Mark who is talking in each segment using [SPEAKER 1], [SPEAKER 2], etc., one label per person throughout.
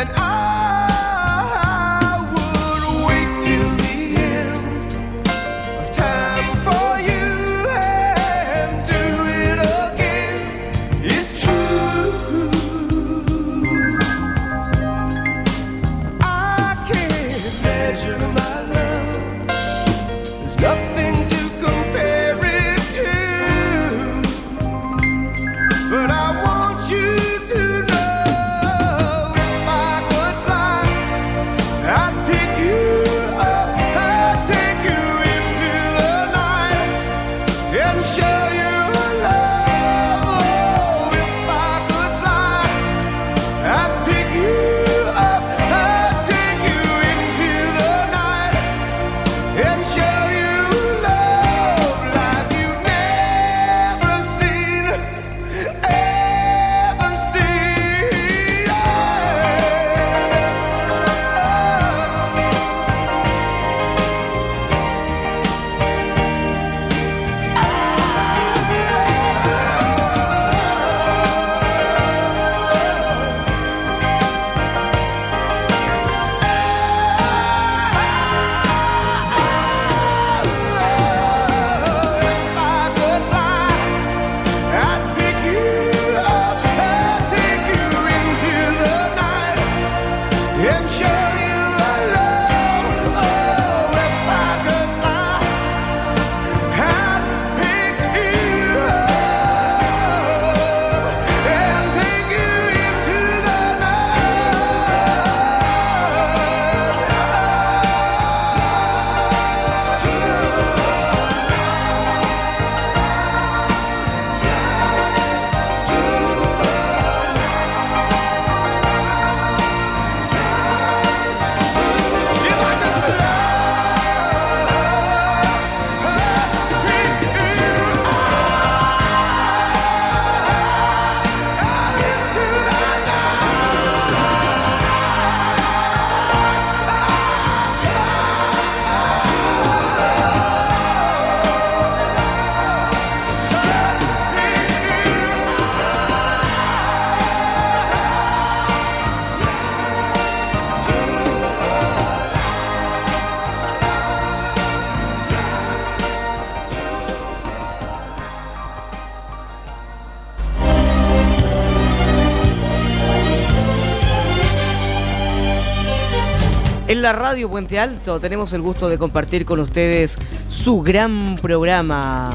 [SPEAKER 1] En la radio Puente Alto tenemos el gusto de compartir con ustedes su gran programa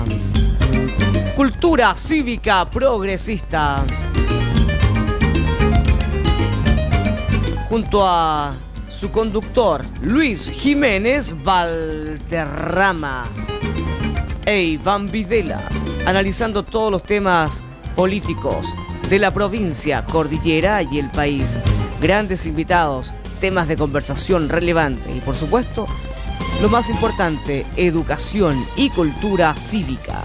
[SPEAKER 1] Cultura Cívica Progresista, junto a su conductor Luis Jiménez Valderrama e Iván Videla, analizando todos los temas políticos de la provincia, cordillera y el país. Grandes invitados, temas de conversación relevantes y, por supuesto, lo más importante, educación y cultura cívica.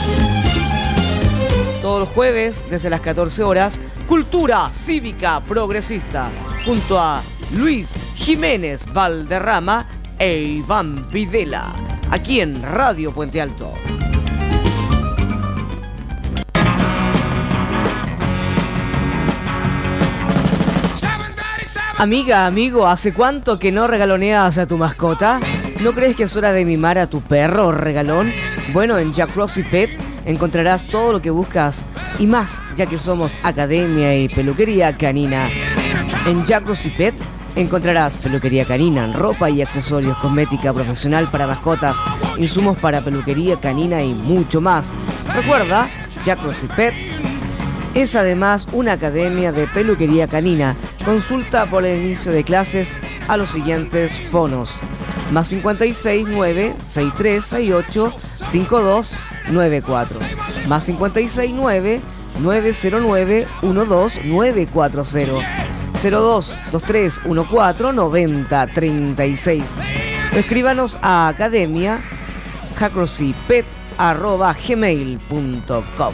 [SPEAKER 1] Todos los jueves, desde las 14 horas, Cultura Cívica Progresista, junto a Luis Jiménez Valderrama e Iván Videla, aquí en Radio Puente Alto. Amiga, amigo, ¿hace cuánto que no regaloneas a tu mascota? ¿No crees que es hora de mimar a tu perro regalón? Bueno, en Jack Rossi Pet encontrarás todo lo que buscas y más, ya que somos academia y peluquería canina. En Jack Rossi Pet encontrarás peluquería canina, ropa y accesorios, cosmética profesional para mascotas, insumos para peluquería canina y mucho más. Recuerda, Jack Rossi Pet es además una academia de peluquería canina. Consulta por el inicio de clases a los siguientes fonos: más 56 9 63 68 5294, más 56 9 909 12 940, 02 23 14 90 36. Escríbanos a academia@gmail.com.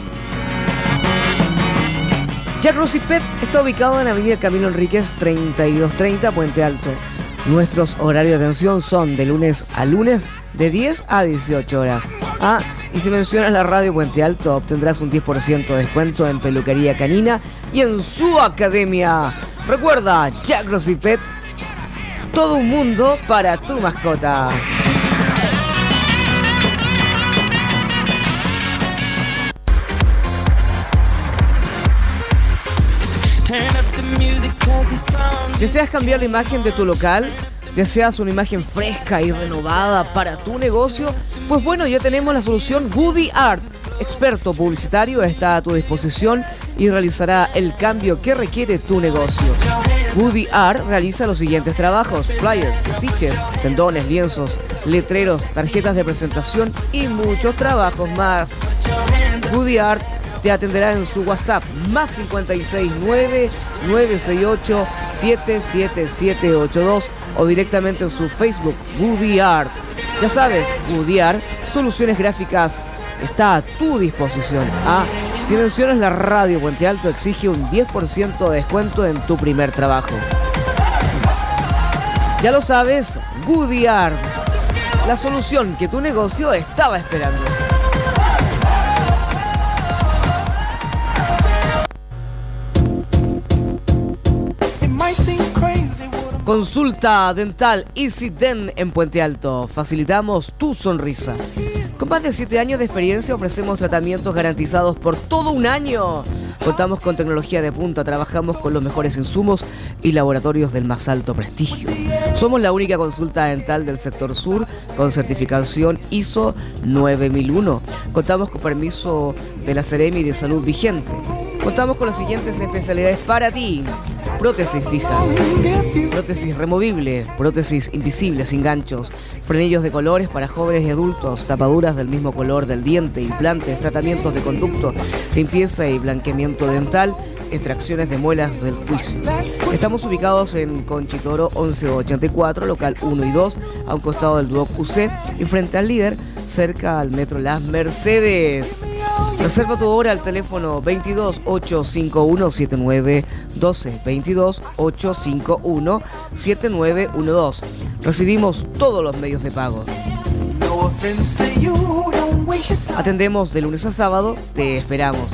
[SPEAKER 1] Jack Rossi Pet está ubicado en Avenida Camilo Enríquez 3230, Puente Alto. Nuestros horarios de atención son de lunes a lunes de 10 a 18 horas. Y si mencionas la radio Puente Alto, obtendrás un 10% de descuento en peluquería canina y en su academia. Recuerda, Jack Rossi Pet, todo un mundo para tu mascota. ¿Deseas cambiar la imagen de tu local? ¿Deseas una imagen fresca y renovada para tu negocio? Pues bueno, ya tenemos la solución Woody Art. Experto publicitario está a tu disposición y realizará el cambio que requiere tu negocio. Woody Art realiza los siguientes trabajos: flyers, afiches, tendones, lienzos, letreros, tarjetas de presentación y muchos trabajos más. Woody Art te atenderá en su WhatsApp más 569-968-77782 o directamente en su Facebook Woody Art. Ya sabes, Woody Art, soluciones gráficas, está a tu disposición. Si mencionas la radio Puente Alto, exige un 10% de descuento en tu primer trabajo. Ya lo sabes, Woody Art, la solución que tu negocio estaba esperando. Consulta dental Easy Dent en Puente Alto. Facilitamos tu sonrisa. Con más de 7 años de experiencia ofrecemos tratamientos garantizados por todo un año. Contamos con tecnología de punta, trabajamos con los mejores insumos y laboratorios del más alto prestigio. Somos la única consulta dental del sector sur con certificación ISO 9001. Contamos con permiso de la Seremi de Salud vigente. Contamos con las siguientes especialidades para ti: prótesis fija, prótesis removible, prótesis invisible sin ganchos, frenillos de colores para jóvenes y adultos, tapaduras del mismo color del diente, implantes, tratamientos de conducto, limpieza y blanqueamiento dental, extracciones de muelas del juicio. Estamos ubicados en Conchitoro 1184, local 1 y 2, a un costado del Duoc UC y frente al Líder, cerca al Metro Las Mercedes. Reserva tu hora al teléfono 22 851 7912, 22 851 7912. Recibimos todos los medios de pago. Atendemos de lunes a sábado, te esperamos.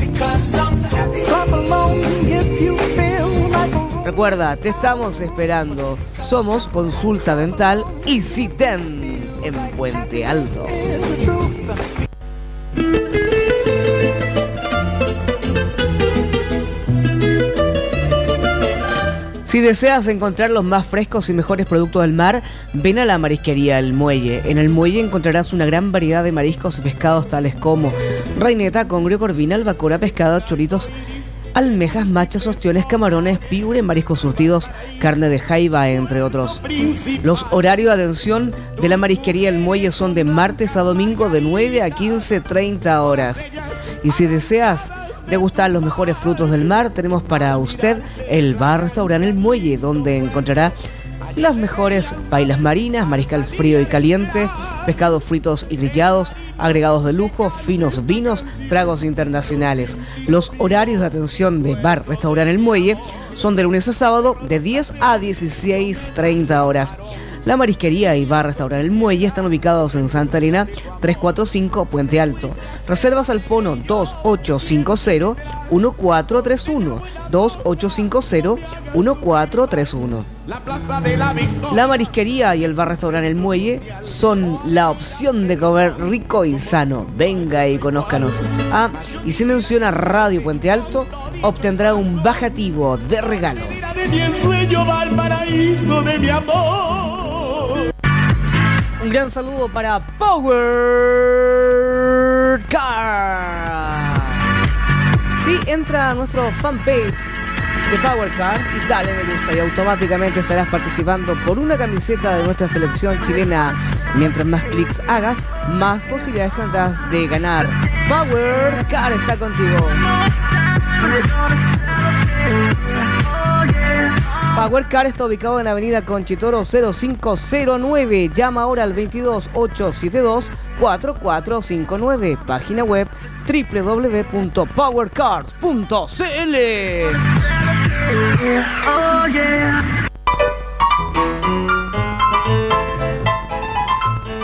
[SPEAKER 1] Recuerda, te estamos esperando. Somos Consulta Dental Easy Dent en Puente Alto. Si deseas encontrar los más frescos y mejores productos del mar, ven a la marisquería El Muelle. En El Muelle encontrarás una gran variedad de mariscos y pescados tales como reineta, congrio, corvina, albacora, pescado, choritos, almejas, machas, ostiones, camarones, piure, mariscos surtidos, carne de jaiba, entre otros. Los horarios de atención de la marisquería El Muelle son de martes a domingo de 9 a 15:30 horas. Y si deseas degustar los mejores frutos del mar, tenemos para usted el bar-restaurante El Muelle, donde encontrará las mejores pailas marinas, mariscal frío y caliente, pescados fritos y grillados, agregados de lujo, finos vinos, tragos internacionales. Los horarios de atención de bar-restaurante El Muelle son de lunes a sábado de 10 a 16:30 horas. La marisquería y bar-restaurante El Muelle están ubicados en Santa Elena 345 Puente Alto. Reservas al fono 2850-1431, 2850-1431. La marisquería y el bar-restaurante El Muelle son la opción de comer rico y sano. Venga y conózcanos. Y si menciona Radio Puente Alto, obtendrá un bajativo de regalo.
[SPEAKER 2] De mi ensueño va al paraíso de mi amor.
[SPEAKER 1] Un gran saludo para Power Car. Sí, entra a nuestro fanpage de Power Car y dale me gusta y automáticamente estarás participando por una camiseta de nuestra selección chilena. Mientras más clics hagas, más posibilidades tendrás de ganar. Power Car está contigo. Power Car está ubicado en Avenida Conchitoro 0509. Llama ahora al 22 872 4459. Página web www.powercars.cl.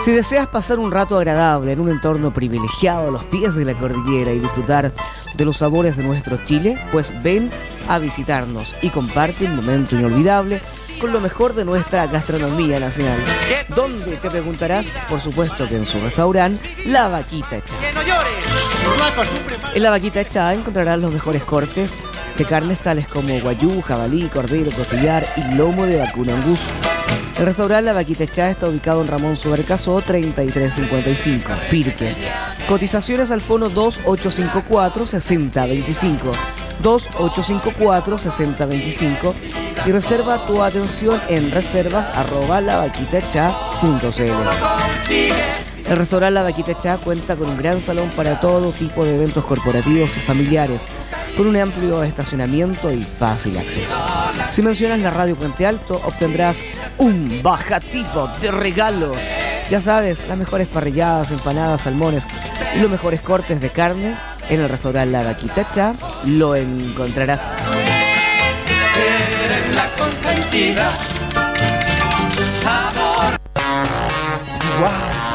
[SPEAKER 1] Si deseas pasar un rato agradable en un entorno privilegiado a los pies de la cordillera y disfrutar de los sabores de nuestro Chile, pues ven a visitarnos y comparte un momento inolvidable con lo mejor de nuestra gastronomía nacional. ¿Dónde? Te preguntarás. Por supuesto que en su restaurante, La Vaquita Echá. En La Vaquita Echá encontrarás los mejores cortes de carnes tales como guayú, jabalí, cordero, costillar y lomo de vacuno angus. El restaurante La Vaquita Echá está ubicado en Ramón Subercaso 3355, Pirque. Cotizaciones al fono 2854-6025. 2854-6025 y reserva tu atención en reservas@lavaquitaechá.cl. El restaurante La Vaquita Echá cuenta con un gran salón para todo tipo de eventos corporativos y familiares, con un amplio estacionamiento y fácil acceso. Si mencionas la radio Puente Alto, obtendrás un bajativo de regalo. Ya sabes, las mejores parrilladas, empanadas, salmones y los mejores cortes de carne en el restaurante La Vaquita Echá lo encontrarás.
[SPEAKER 2] Eres la consentida, amor.
[SPEAKER 1] Wow.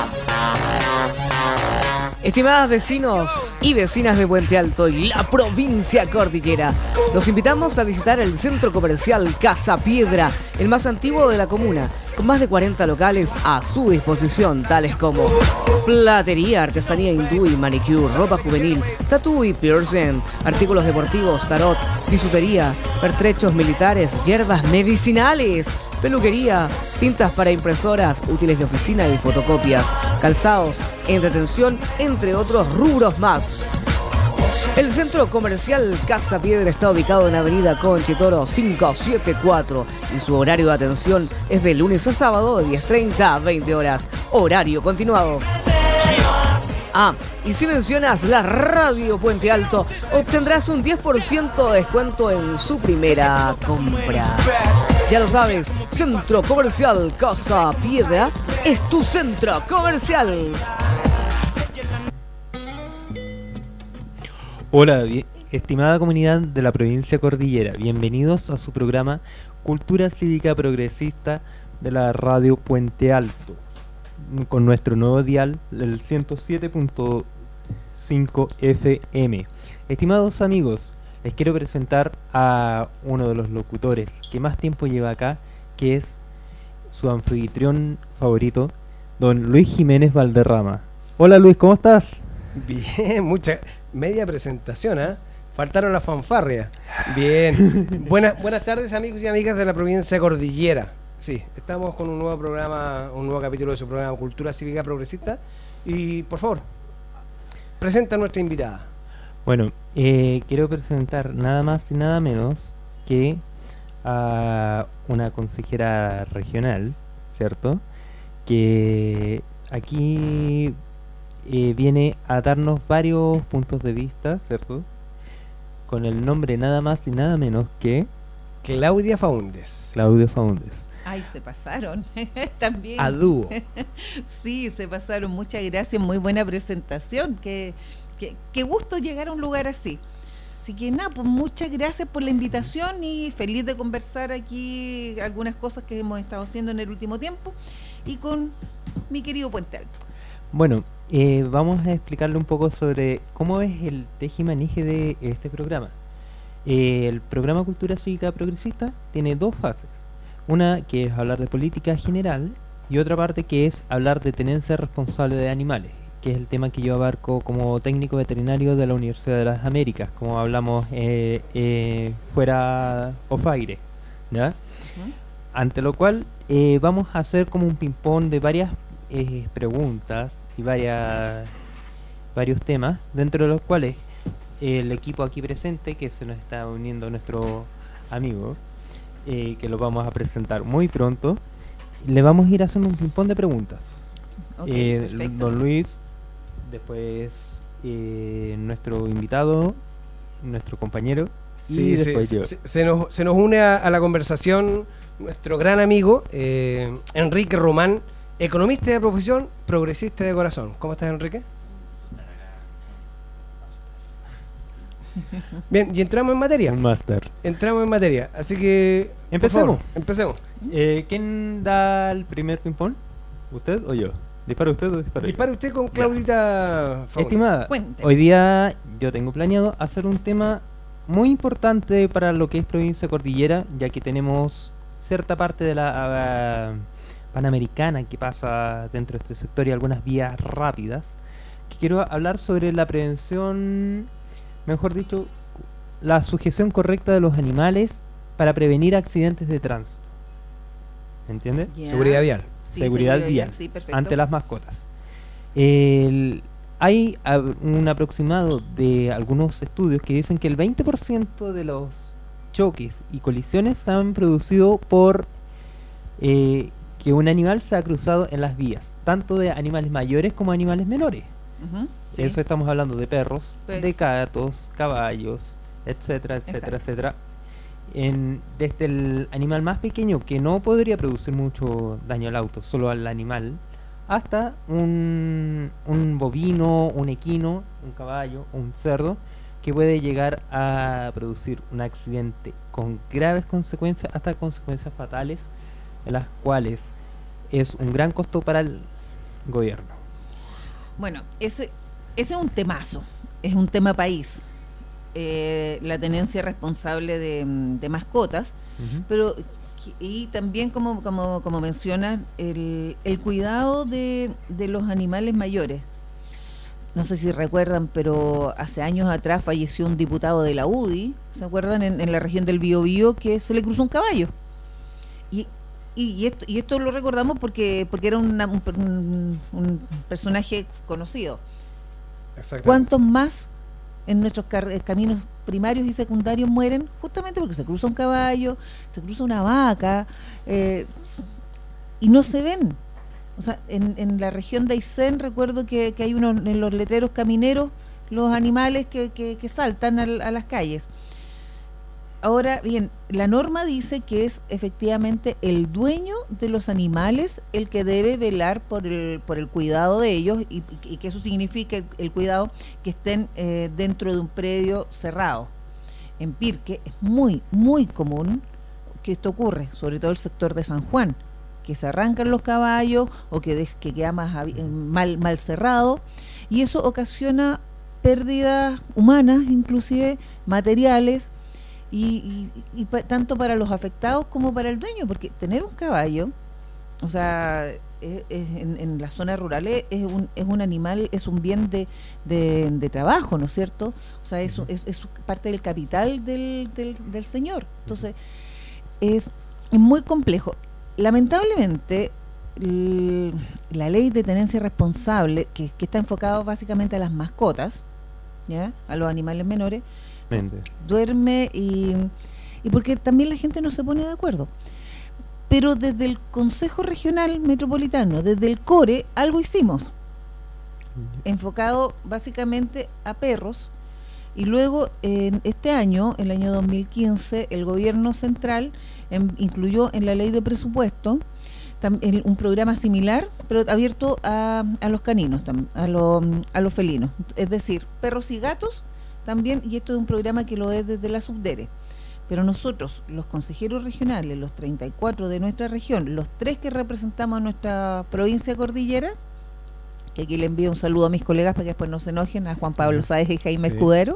[SPEAKER 1] Estimadas vecinos y vecinas de Puente Alto y la provincia cordillera, los invitamos a visitar el centro comercial Casa Piedra, el más antiguo de la comuna, con más de 40 locales a su disposición, tales como platería, artesanía hindú y manicure, ropa juvenil, tatú y piercing, artículos deportivos, tarot, bisutería, pertrechos militares, hierbas medicinales, peluquería, tintas para impresoras, útiles de oficina y fotocopias, calzados, entretención, entre otros rubros más. El centro comercial Casa Piedra está ubicado en Avenida Conchitoro 574 y su horario de atención es de lunes a sábado de 10:30 a 20 horas, horario continuado. Y si mencionas la radio Puente Alto, obtendrás un 10% de descuento en su primera compra. Ya lo sabes, Centro Comercial Casa Piedra es tu centro comercial.
[SPEAKER 3] Hola, estimada comunidad de la provincia Cordillera, bienvenidos a su programa Cultura Cívica Progresista de la radio Puente Alto, con nuestro nuevo dial del 107.5 FM. Estimados amigos, les quiero presentar a uno de los locutores que más tiempo lleva acá, que es su anfitrión favorito, don Luis Jiménez Valderrama. Hola Luis, ¿cómo estás?
[SPEAKER 4] Bien, media presentación, ¿eh? Faltaron las fanfarrias. Bien. Buenas tardes, amigos y amigas de la provincia Cordillera. Sí, estamos con un nuevo programa, un nuevo capítulo de su programa Cultura Cívica Progresista. Y, por favor, presenta a nuestra invitada.
[SPEAKER 3] Bueno, quiero presentar nada más y nada menos que a una consejera regional, ¿cierto? Que aquí viene a darnos varios puntos de vista, ¿cierto? Con el nombre nada más y nada menos que
[SPEAKER 4] Claudia Faúndez.
[SPEAKER 3] Claudia Faúndez.
[SPEAKER 5] Ay, se pasaron también.
[SPEAKER 4] A dúo.
[SPEAKER 5] Sí, se pasaron. Muchas gracias, muy buena presentación. Qué gusto llegar a un lugar así. Así que nada, pues muchas gracias por la invitación y feliz de conversar aquí algunas cosas que hemos estado haciendo en el último tiempo y con mi querido Puente Alto.
[SPEAKER 3] Bueno, vamos a explicarle un poco sobre cómo es el tejimanije de este programa. El programa Cultura Cívica Progresista tiene dos fases. Una que es hablar de política general y otra parte que es hablar de tenencia responsable de animales, que es el tema que yo abarco como técnico veterinario de la Universidad de las Américas, como hablamos fuera off aire, ¿ya? Ante lo cual vamos a hacer como un ping-pong de varias preguntas y varios temas, dentro de los cuales el equipo aquí presente, que se nos está uniendo nuestro amigo, que lo vamos a presentar muy pronto, le vamos a ir haciendo un ping-pong de preguntas. Don Luis, después nuestro invitado, nuestro compañero,
[SPEAKER 4] sí,
[SPEAKER 3] y después yo.
[SPEAKER 4] Se nos une a la conversación nuestro gran amigo Enrique Román, economista de profesión, progresista de corazón. ¿Cómo estás, Enrique? Bien, y entramos en materia.
[SPEAKER 3] Un máster.
[SPEAKER 4] Entramos en materia, así que
[SPEAKER 3] empecemos.
[SPEAKER 4] Empecemos.
[SPEAKER 3] ¿Quién da el primer ping-pong? ¿Usted o yo? ¿Dispara usted o disparo yo?
[SPEAKER 4] Dispare usted con Claudita Fauna.
[SPEAKER 3] Estimada,
[SPEAKER 5] Cuente.
[SPEAKER 3] hoy día yo tengo planeado hacer un tema muy importante para lo que es provincia cordillera, ya que tenemos cierta parte de la Panamericana que pasa dentro de este sector y algunas vías rápidas, que quiero hablar sobre la prevención, mejor dicho, la sujeción correcta de los animales para prevenir accidentes de tránsito. ¿Me entiende?
[SPEAKER 5] Ya.
[SPEAKER 4] Seguridad vial.
[SPEAKER 5] Sí,
[SPEAKER 3] Seguridad vial
[SPEAKER 5] sí, perfecto.
[SPEAKER 3] ante las mascotas. Hay un aproximado de algunos estudios que dicen que el 20% de los choques y colisiones se han producido por que un animal se ha cruzado en las vías, tanto de animales mayores como animales menores.
[SPEAKER 5] Ujú, sí.
[SPEAKER 3] Eso estamos hablando de perros,
[SPEAKER 5] Pues.
[SPEAKER 3] de gatos, caballos, etcétera, etcétera,
[SPEAKER 5] Exacto.
[SPEAKER 3] etcétera. Desde el animal más pequeño que no podría producir mucho daño al auto, solo al animal, hasta un bovino, un equino, un caballo, un cerdo, que puede llegar a producir un accidente con graves consecuencias, hasta consecuencias fatales, en las cuales es un gran costo para el gobierno.
[SPEAKER 5] Bueno, ese es un temazo, es un tema país. La tenencia responsable de mascotas, pero y también como mencionas el cuidado de los animales mayores. No sé si recuerdan, pero hace años atrás falleció un diputado de la UDI, ¿se acuerdan? En la región del Biobío, que se le cruzó un caballo. Y esto lo recordamos porque era un personaje conocido.
[SPEAKER 4] Exactamente.
[SPEAKER 5] ¿Cuántos más en nuestros caminos primarios y secundarios mueren justamente porque se cruza un caballo, se cruza una vaca, y no se ven? O sea, en la región de Aysén recuerdo que hay unos en los letreros camineros, los animales que saltan a las calles. Ahora bien, la norma dice que es efectivamente el dueño de los animales el que debe velar por el cuidado de ellos y que eso significa el cuidado que estén dentro de un predio cerrado. En Pirque es muy, muy común que esto ocurre, sobre todo el sector de San Juan, que se arrancan los caballos o que queda mal cerrado, y eso ocasiona pérdidas humanas, inclusive materiales, y tanto para los afectados como para el dueño, porque tener un caballo, o sea, en las zonas rurales es un animal, es un bien de trabajo, ¿no es cierto? O sea, es parte del capital del señor. Entonces, es muy complejo. Lamentablemente, la ley de tenencia responsable, que está enfocado básicamente a las mascotas, ¿ya? A los animales menores, duerme y porque también la gente no se pone de acuerdo. Pero desde el Consejo Regional Metropolitano, desde el CORE, algo hicimos, enfocado básicamente a perros, y luego en este año, el año 2015, el gobierno central incluyó en la ley de presupuesto un programa similar, pero abierto a los caninos, a los felinos, es decir, perros y gatos también, y esto es un programa que lo es desde la Subdere. Pero nosotros, los consejeros regionales, los 34 de nuestra región, los 3 que representamos a nuestra provincia cordillera, que aquí le envío un saludo a mis colegas para que después no se enojen, a Juan Pablo Sáez y Jaime Escudero,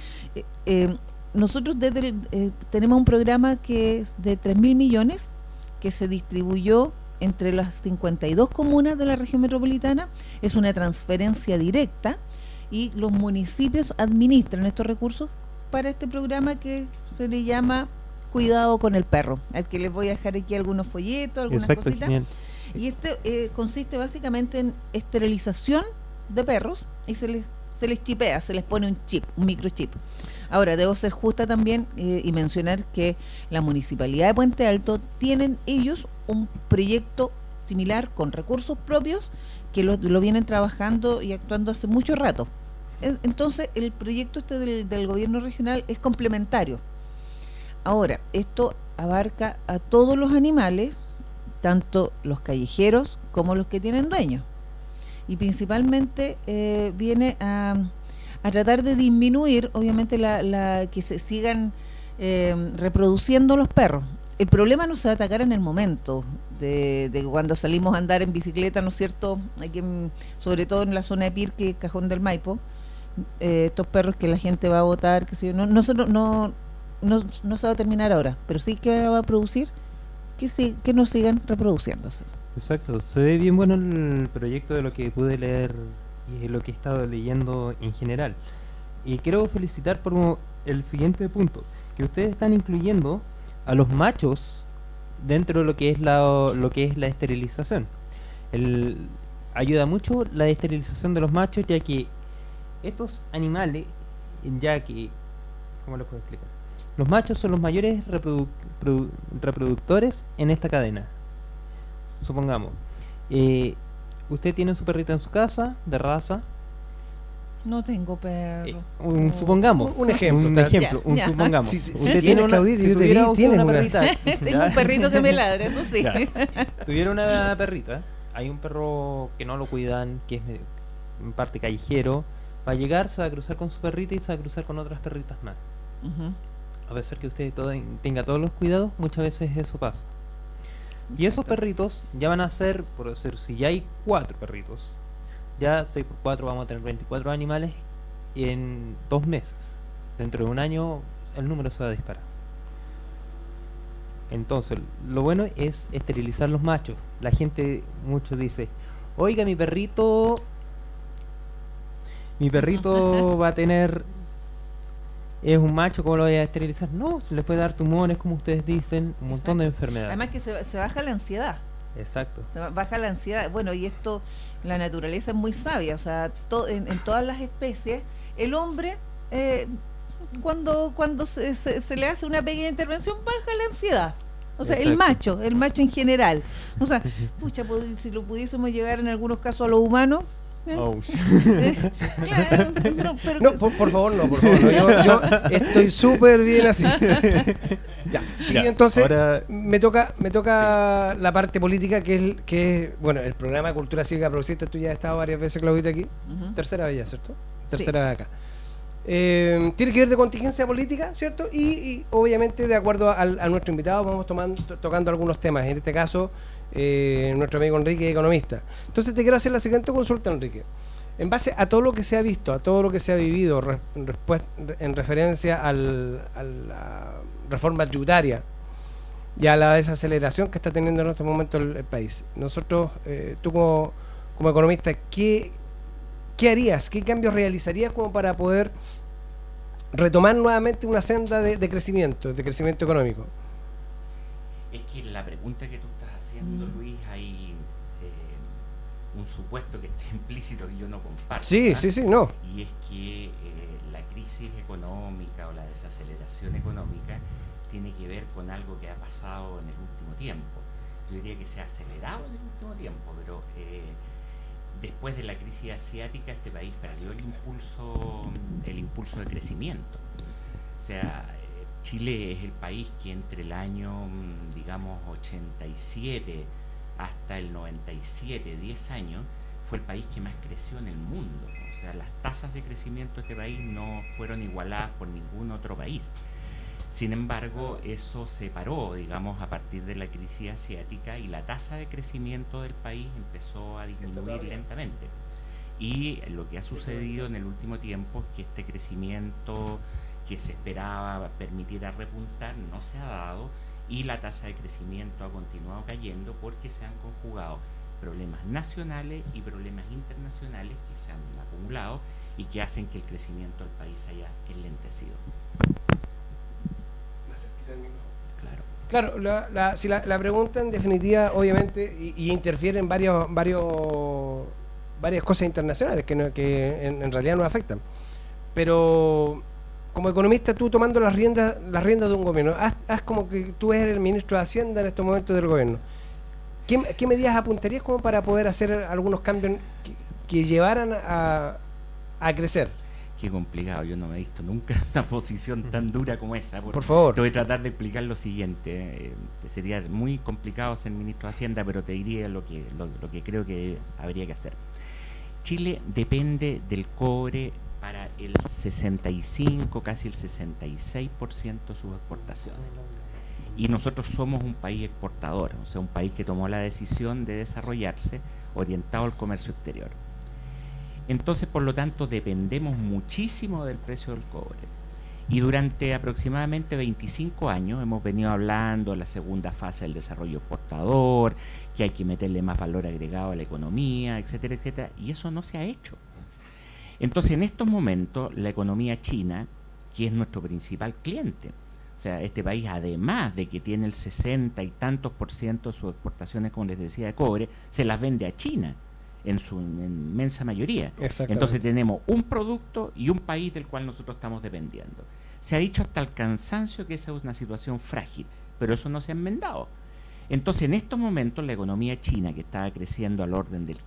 [SPEAKER 5] nosotros tenemos un programa que es de 3.000 millones que se distribuyó entre las 52 comunas de la región metropolitana. Es una transferencia directa y los municipios administran estos recursos para este programa que se le llama Cuidado con el Perro, al que les voy a dejar aquí algunos folletos, algunas cositas. Genial. Y este consiste básicamente en esterilización de perros y se les chipea, se les pone un chip, un microchip. Ahora, debo ser justa también y mencionar que la Municipalidad de Puente Alto tienen ellos un proyecto similar con recursos propios que lo vienen trabajando y actuando hace mucho rato. Entonces, el proyecto del gobierno regional es complementario. Ahora, esto abarca a todos los animales, tanto los callejeros como los que tienen dueños. Y principalmente viene a tratar de disminuir, obviamente, que se sigan reproduciendo los perros. el problema no se va a atacar en el momento de cuando salimos a andar en bicicleta, ¿no es cierto? Aquí sobre todo en la zona de Pirque, Cajón del Maipo, estos perros que la gente va a botar, que no se va a terminar ahora, pero sí que va a producir que no sigan reproduciéndose.
[SPEAKER 3] Exacto, se ve bien bueno el proyecto de lo que pude leer y lo que he estado leyendo en general. Y quiero felicitar por el siguiente punto, que ustedes están incluyendo a los machos dentro de lo que es la esterilización. Ayuda mucho la esterilización de los machos, ya que estos animales, ¿cómo les puedo explicar? Los machos son los mayores reproductores en esta cadena. Supongamos, usted tiene su perrita en su casa, de raza.
[SPEAKER 5] No tengo perro.
[SPEAKER 3] Supongamos.
[SPEAKER 4] Un ejemplo.
[SPEAKER 3] Supongamos.
[SPEAKER 4] Si
[SPEAKER 3] usted
[SPEAKER 4] tiene una, Claudita, yo te vi, tienes una
[SPEAKER 3] perrita.
[SPEAKER 5] Tengo un perrito que me ladra, eso sí.
[SPEAKER 3] Ya. Tuviera una perrita. Hay un perro que no lo cuidan, que es en parte callejero. Va a llegar, se va a cruzar con su perrita y se va a cruzar con otras perritas más. A pesar que usted tenga todos los cuidados, muchas veces eso pasa. Y esos perritos ya van a ser, por decir, si ya hay 4 perritos, ya 6 por 4 vamos a tener 24 animales en 2 meses. Dentro de un año el número se va a disparar. Entonces, lo bueno es esterilizar los machos. La gente mucho dice, oiga, mi perrito va a tener... Es un macho, ¿cómo lo voy a esterilizar? No, se le puede dar tumores, como ustedes dicen, un montón de enfermedades.
[SPEAKER 5] Además que se baja la ansiedad.
[SPEAKER 3] Exacto.
[SPEAKER 5] Baja la ansiedad. Bueno, y esto, la naturaleza es muy sabia. O sea, en todas las especies, el hombre, cuando se le hace una pequeña intervención, baja la ansiedad. O sea, el macho en general. O sea, pucha, si lo pudiésemos llevar en algunos casos a los humanos...
[SPEAKER 3] Oh.
[SPEAKER 5] Claro,
[SPEAKER 4] no, por favor, no. Yo estoy súper bien así. Ya, entonces
[SPEAKER 3] ahora...
[SPEAKER 4] me toca la parte política, que es bueno, el programa de Cultura Cívica Progresista. Tú ya has estado varias veces, Claudita, aquí. Tercera vez ya, ¿cierto? Tercera vez acá. Tiene que ver de contingencia política, ¿cierto? Y obviamente, de acuerdo a nuestro invitado, vamos tocando algunos temas. En este caso, nuestro amigo Enrique, economista. Entonces te quiero hacer la siguiente consulta, Enrique. En base a todo lo que se ha visto, a todo lo que se ha vivido en referencia a la reforma tributaria y a la desaceleración que está teniendo en este momento el país, nosotros, tú como economista, ¿qué harías? ¿Qué cambios realizarías como para poder retomar nuevamente una senda de crecimiento económico?
[SPEAKER 6] Es que la pregunta que tú estás haciendo, Luis, hay un supuesto que está implícito que yo no comparto.
[SPEAKER 4] Sí, no.
[SPEAKER 6] Y es que la crisis económica o la desaceleración económica tiene que ver con algo que ha pasado en el último tiempo. Yo diría que se ha acelerado en el último tiempo, pero después de la crisis asiática este país perdió el impulso de crecimiento. O sea, Chile es el país que entre el año, digamos, 87 hasta el 97, 10 años, fue el país que más creció en el mundo. O sea, las tasas de crecimiento de este país no fueron igualadas por ningún otro país. Sin embargo, eso se paró, digamos, a partir de la crisis asiática, y la tasa de crecimiento del país empezó a disminuir lentamente. Y lo que ha sucedido en el último tiempo es que este crecimiento que se esperaba permitiera repuntar no se ha dado, y la tasa de crecimiento ha continuado cayendo porque se han conjugado problemas nacionales y problemas internacionales que se han acumulado y que hacen que el crecimiento del país haya enlentecido.
[SPEAKER 4] Claro, la pregunta en definitiva, obviamente, y interfiere en varias cosas internacionales que en realidad nos afectan. Pero como economista, tú tomando las riendas de un gobierno, haz como que tú eres el ministro de Hacienda en estos momentos del gobierno. ¿Qué medidas apuntarías como para poder hacer algunos cambios que llevaran a crecer?
[SPEAKER 6] Qué complicado, yo no me he visto nunca una posición tan dura como esa.
[SPEAKER 4] Por favor.
[SPEAKER 6] Te voy a tratar de explicar lo siguiente. Sería muy complicado ser ministro de Hacienda, pero te diría lo que creo que habría que hacer. Chile depende del cobre para el 65, casi el 66% de sus exportaciones. y nosotros somos un país exportador, o sea, un país que tomó la decisión de desarrollarse orientado al comercio exterior. Entonces, por lo tanto, dependemos muchísimo del precio del cobre. Y durante aproximadamente 25 años hemos venido hablando de la segunda fase del desarrollo exportador, que hay que meterle más valor agregado a la economía, etcétera, etcétera, y eso no se ha hecho. Entonces, en estos momentos, la economía china, que es nuestro principal cliente, o sea, este país, además de que tiene el 60 y tantos % de sus exportaciones, como les decía, de cobre, se las vende a China en su inmensa mayoría. Entonces tenemos un producto y un país del cual nosotros estamos dependiendo. Se ha dicho hasta el cansancio que esa es una situación frágil, pero eso no se ha enmendado. Entonces, en estos momentos, la economía china, que estaba creciendo al orden del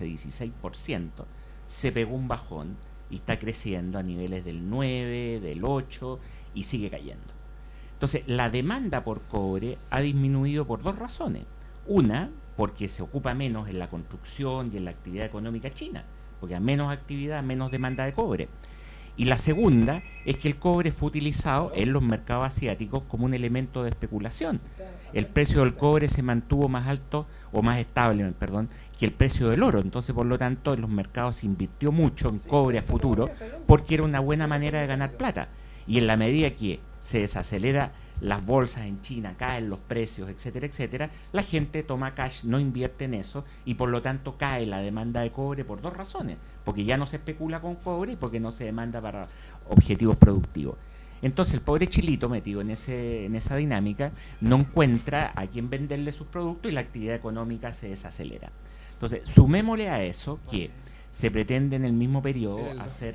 [SPEAKER 6] 15-16%, se pegó un bajón y está creciendo a niveles del 9, del 8 y sigue cayendo. Entonces, la demanda por cobre ha disminuido por dos razones. Una, porque se ocupa menos en la construcción y en la actividad económica china, porque a menos actividad, menos demanda de cobre. Y la segunda es que el cobre fue utilizado en los mercados asiáticos como un elemento de especulación. El precio del cobre se mantuvo más alto o más estable, perdón, que el precio del oro. Entonces, por lo tanto, en los mercados se invirtió mucho en cobre a futuro porque era una buena manera de ganar plata. Y en la medida que se desacelera las bolsas en China, caen los precios, etcétera, etcétera, la gente toma cash, no invierte en eso y por lo tanto cae la demanda de cobre por dos razones, porque ya no se especula con cobre y porque no se demanda para objetivos productivos. Entonces el pobre chilito metido en esa dinámica no encuentra a quién venderle sus productos y la actividad económica se desacelera. Entonces sumémosle a eso que se pretende en el mismo periodo hacer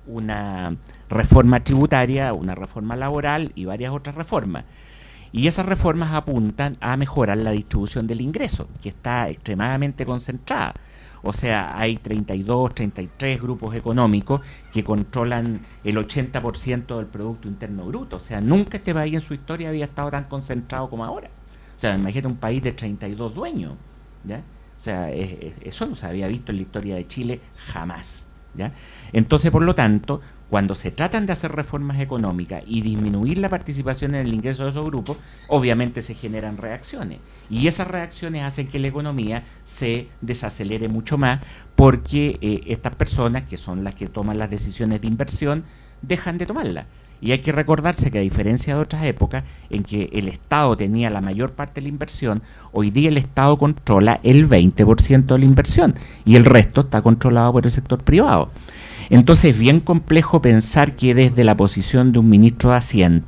[SPEAKER 6] una reforma tributaria, una reforma laboral y varias otras reformas. Y esas reformas apuntan a mejorar la distribución del ingreso, que está extremadamente concentrada. O sea, hay 32, 33 grupos económicos que controlan el 80% del Producto Interno Bruto. O sea, nunca este país en su historia había estado tan concentrado como ahora. O sea, imagínate un país de 32 dueños, ¿ya? O sea, eso no se había visto en la historia de Chile jamás, ¿ya? Entonces, por lo tanto, cuando se tratan de hacer reformas económicas y disminuir la participación en el ingreso de esos grupos, obviamente se generan reacciones. Y esas reacciones hacen que la economía se desacelere mucho más porque estas personas, que son las que toman las decisiones de inversión, dejan de tomarlas. Y hay que recordarse que a diferencia de otras épocas en que el Estado tenía la mayor parte de la inversión, hoy día el Estado controla el 20% de la inversión y el resto está controlado por el sector privado. Entonces es bien complejo pensar que desde la posición de un ministro de Hacienda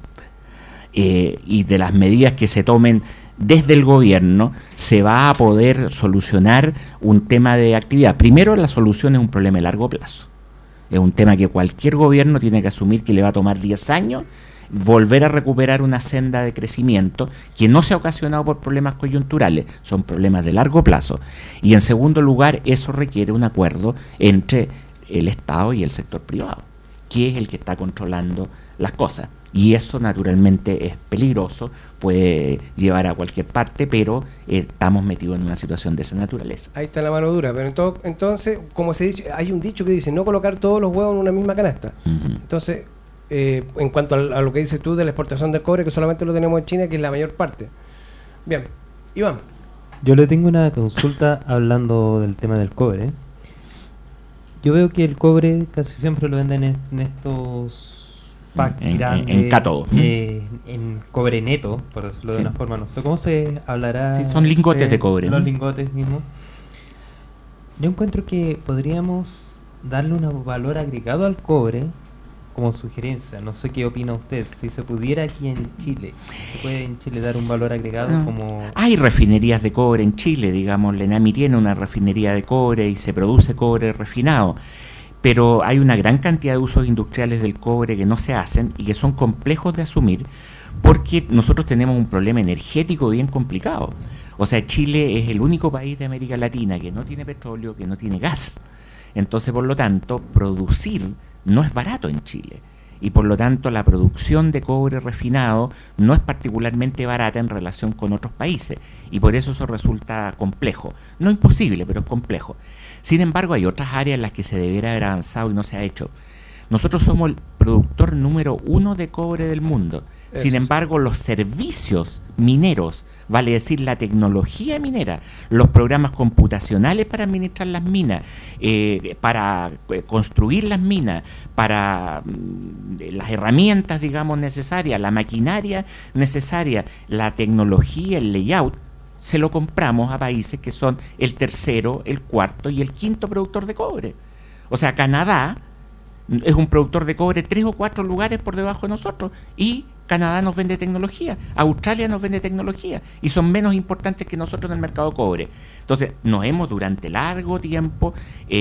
[SPEAKER 6] y de las medidas que se tomen desde el gobierno se va a poder solucionar un tema de actividad. Primero, la solución es un problema de largo plazo. Es un tema que cualquier gobierno tiene que asumir que le va a tomar 10 años volver a recuperar una senda de crecimiento que no se ha ocasionado por problemas coyunturales, son problemas de largo plazo. Y en segundo lugar, eso requiere un acuerdo entre el Estado y el sector privado, que es el que está controlando las cosas. Y eso naturalmente es peligroso, puede llevar a cualquier parte, pero estamos metidos en una situación de esa naturaleza.
[SPEAKER 4] Ahí está la mano dura, pero entonces, como se dice, hay un dicho que dice no colocar todos los huevos en una misma canasta. Entonces, en cuanto a lo que dices tú de la exportación de cobre, que solamente lo tenemos en China, que es la mayor parte. Bien, Iván.
[SPEAKER 3] Yo le tengo una consulta hablando del tema del cobre. Yo veo que el cobre casi siempre lo venden en estos packs grandes,
[SPEAKER 6] en cátodo,
[SPEAKER 3] en cobre neto, por decirlo de una forma. No sé cómo se hablará.
[SPEAKER 6] Sí, son lingotes de cobre.
[SPEAKER 3] Los lingotes mismos. Yo encuentro que podríamos darle un valor agregado al cobre como sugerencia. No sé qué opina usted. Si se pudiera aquí en Chile, ¿se puede en Chile dar un valor agregado como...?
[SPEAKER 6] Hay refinerías de cobre en Chile, digamos. Lenami tiene una refinería de cobre y se produce cobre refinado. Pero hay una gran cantidad de usos industriales del cobre que no se hacen y que son complejos de asumir porque nosotros tenemos un problema energético bien complicado. O sea, Chile es el único país de América Latina que no tiene petróleo, que no tiene gas. Entonces, por lo tanto, producir no es barato en Chile. Y por lo tanto, la producción de cobre refinado no es particularmente barata en relación con otros países. Y por eso resulta complejo. No imposible, pero es complejo. Sin embargo, hay otras áreas en las que se debiera haber avanzado y no se ha hecho. Nosotros somos el productor número 1 de cobre del mundo. Sin
[SPEAKER 4] sí.
[SPEAKER 6] embargo, los servicios mineros, vale decir la tecnología minera, los programas computacionales para administrar las minas, para construir las minas, para las herramientas, digamos, necesarias, la maquinaria necesaria, la tecnología, el layout, se lo compramos a países que son el tercero, el cuarto y el quinto productor de cobre. O sea, Canadá es un productor de cobre 3 o 4 lugares por debajo de nosotros, y Canadá nos vende tecnología, Australia nos vende tecnología, y son menos importantes que nosotros en el mercado de cobre. Entonces, nos hemos durante largo tiempo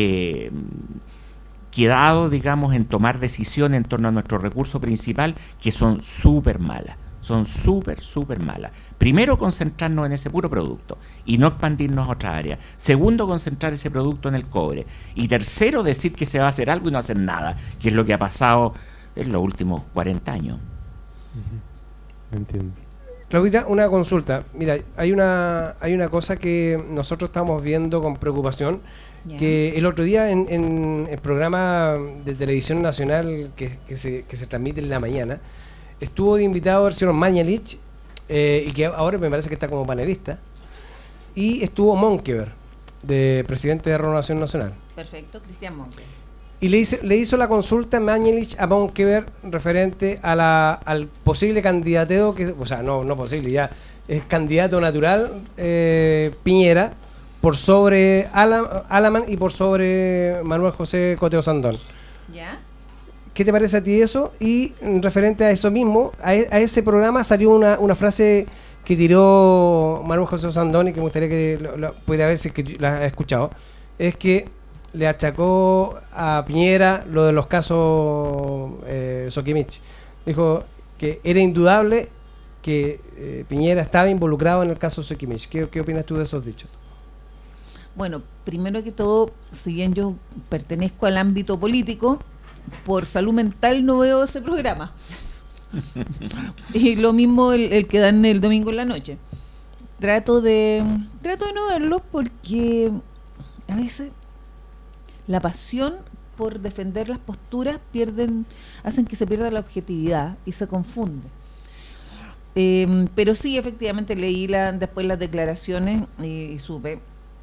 [SPEAKER 6] quedado, digamos, en tomar decisiones en torno a nuestro recurso principal, que son súper malas. Son súper malas. Primero, concentrarnos en ese puro producto y no expandirnos a otra área. Segundo, concentrar ese producto en el cobre. Y tercero, decir que se va a hacer algo y no hacer nada, que es lo que ha pasado en los últimos 40 años.
[SPEAKER 3] Entiendo.
[SPEAKER 4] Claudita, una consulta. Mira, hay una cosa que nosotros estamos viendo con preocupación,
[SPEAKER 5] Ya.
[SPEAKER 4] que el otro día en el programa de televisión nacional que se transmite en la mañana, estuvo de invitado el señor Mañalich, y que ahora me parece que está como panelista, y estuvo Monkever, de presidente de Renovación Nacional.
[SPEAKER 5] Perfecto, Cristian Monge.
[SPEAKER 4] Y le hizo la consulta Mañalich a Monkever referente al posible candidateo, o sea, no posible, ya es candidato natural, Piñera, por sobre Alaman y por sobre Manuel José Coteo Sandón.
[SPEAKER 5] ¿Ya?
[SPEAKER 4] ¿Qué te parece a ti eso? Y referente a eso mismo, a ese programa salió una frase que tiró Manuel José Sandón, y que me gustaría que pudiera ver si es que la has escuchado. Es que le achacó a Piñera lo de los casos Soquimich. Dijo que era indudable que Piñera estaba involucrado en el caso Soquimich. ¿Qué opinas tú de esos dichos?
[SPEAKER 5] Bueno, primero que todo, si bien yo pertenezco al ámbito político, por salud mental no veo ese programa. Y lo mismo el que dan el domingo en la noche. Trato de no verlo porque a veces la pasión por defender las posturas hacen que se pierda la objetividad y se confunde. Pero sí, efectivamente leí después las declaraciones y supe.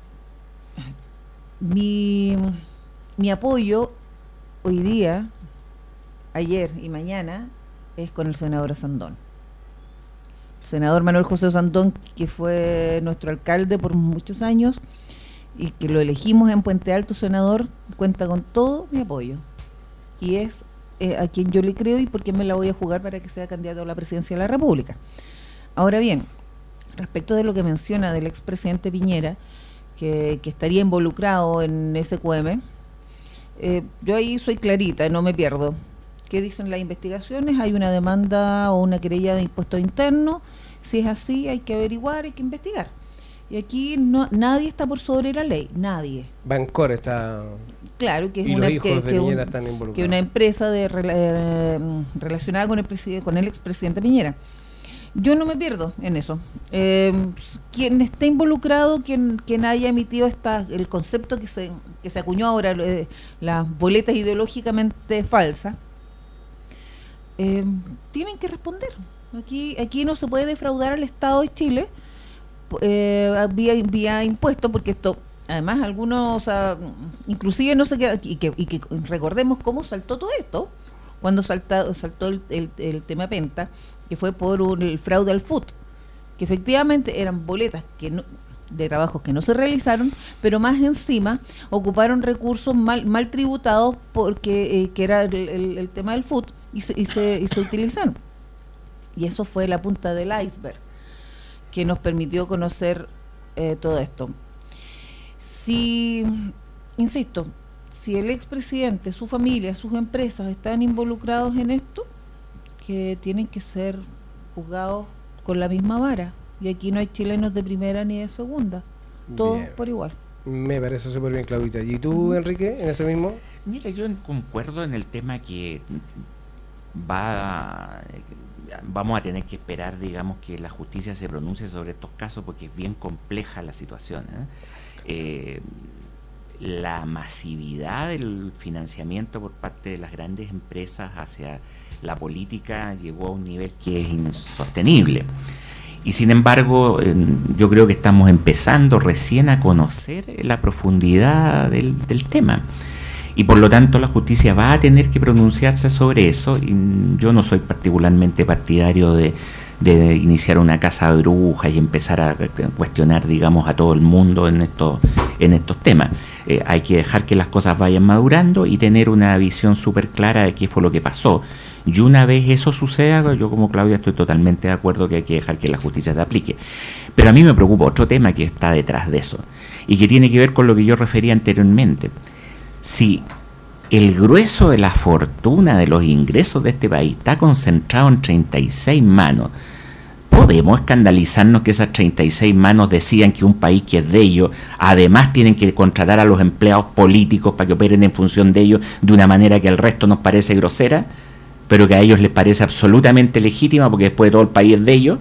[SPEAKER 5] Mi apoyo hoy día, ayer y mañana, es con el senador Sandón. El senador Manuel José Sandón, que fue nuestro alcalde por muchos años y que lo elegimos en Puente Alto senador, cuenta con todo mi apoyo. Y es a quien yo le creo y por quien me la voy a jugar para que sea candidato a la presidencia de la República. Ahora bien, respecto de lo que menciona del expresidente Piñera, que estaría involucrado en ese QM, yo ahí soy clarita, no me pierdo. ¿Qué dicen las investigaciones? Hay una demanda o una querella de impuestos internos. Si es así, hay que averiguar, hay que investigar. Y aquí nadie está por sobre la ley, nadie.
[SPEAKER 4] Bancor está...
[SPEAKER 5] Claro, que es
[SPEAKER 4] y
[SPEAKER 5] una,
[SPEAKER 4] los hijos de Piñera
[SPEAKER 5] que
[SPEAKER 4] están involucrados.
[SPEAKER 5] Que una empresa relacionada con el expresidente Piñera. Yo no me pierdo en eso. Quien esté involucrado, quien haya emitido el concepto que se acuñó ahora, las boletas ideológicamente falsas, tienen que responder. Aquí no se puede defraudar al Estado de Chile vía impuestos, porque esto, además, algunos, inclusive no se queda, y que recordemos cómo saltó todo esto, cuando saltó el tema Penta, que fue por el fraude al FUT, que efectivamente eran boletas de trabajos que no se realizaron, pero más encima ocuparon recursos mal tributados, porque que era el tema del FUT, y se utilizaron. Y eso fue la punta del iceberg que nos permitió conocer todo esto. Insisto, si el expresidente, su familia, sus empresas están involucrados en esto, que tienen que ser juzgados con la misma vara. Y aquí no hay chilenos de primera ni de segunda, todos
[SPEAKER 4] Bien.
[SPEAKER 5] por igual.
[SPEAKER 4] Me parece súper bien, Claudita. ¿Y tú, Enrique, en ese mismo?
[SPEAKER 6] Mira, yo concuerdo en el tema que vamos a tener que esperar, digamos, que la justicia se pronuncie sobre estos casos, porque es bien compleja la situación, la masividad del financiamiento por parte de las grandes empresas hacia la política llegó a un nivel que es insostenible. Y sin embargo, yo creo que estamos empezando recién a conocer la profundidad del tema. Y por lo tanto la justicia va a tener que pronunciarse sobre eso. Y yo no soy particularmente partidario de iniciar una casa de brujas y empezar a cuestionar, digamos, a todo el mundo en estos temas. Hay que dejar que las cosas vayan madurando y tener una visión súper clara de qué fue lo que pasó. Y una vez eso suceda, yo como Claudia estoy totalmente de acuerdo que hay que dejar que la justicia se aplique. Pero a mí me preocupa otro tema que está detrás de eso y que tiene que ver con lo que yo refería anteriormente. Si el grueso de la fortuna de los ingresos de este país está concentrado en 36 manos, ¿podemos escandalizarnos que esas 36 manos decidan que un país que es de ellos, además tienen que contratar a los empleados políticos para que operen en función de ellos de una manera que al resto nos parece grosera, pero que a ellos les parece absolutamente legítima porque después de todo el país es de ellos?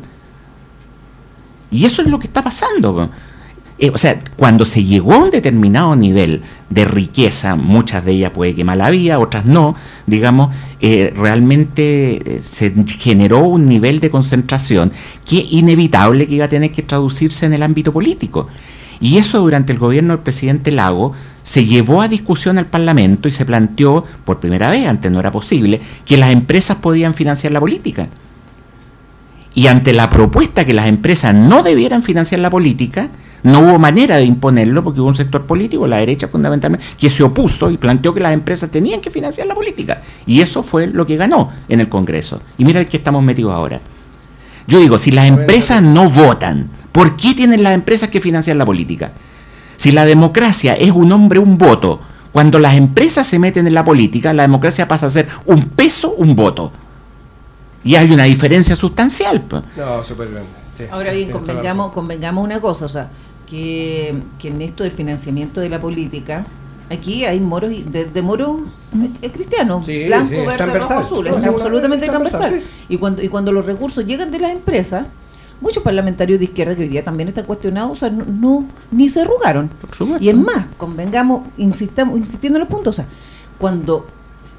[SPEAKER 6] Y eso es lo que está pasando. O sea, cuando se llegó a un determinado nivel de riqueza, muchas de ellas puede que mal había, otras no, digamos, realmente se generó un nivel de concentración que inevitable que iba a tener que traducirse en el ámbito político. Y eso durante el gobierno del presidente Lagos se llevó a discusión al Parlamento y se planteó por primera vez, antes no era posible, que las empresas podían financiar la política. Y ante la propuesta que las empresas no debieran financiar la política, no hubo manera de imponerlo porque hubo un sector político, la derecha fundamentalmente, que se opuso y planteó que las empresas tenían que financiar la política. Y eso fue lo que ganó en el Congreso. Y mira el que estamos metidos ahora. Yo digo, si las empresas no votan, ¿por qué tienen las empresas que financiar la política? Si la democracia es un hombre, un voto, cuando las empresas se meten en la política, la democracia pasa a ser un peso, un voto. Y hay una diferencia sustancial.
[SPEAKER 4] No, súper grande. Sí,
[SPEAKER 5] ahora bien, convengamos una cosa, o sea, que en esto del financiamiento de la política, aquí hay moros, de moros cristianos,
[SPEAKER 4] sí,
[SPEAKER 5] blanco,
[SPEAKER 4] sí,
[SPEAKER 5] verde,
[SPEAKER 4] transversal.
[SPEAKER 5] rojo, azul,
[SPEAKER 4] No,
[SPEAKER 5] es
[SPEAKER 4] sí,
[SPEAKER 5] absolutamente transversal.
[SPEAKER 4] sí.
[SPEAKER 5] Y cuando los recursos llegan de las empresas, muchos parlamentarios de izquierda que hoy día también están cuestionados, o sea, ni se arrugaron. Y es más, convengamos, insistiendo en los puntos, o sea, cuando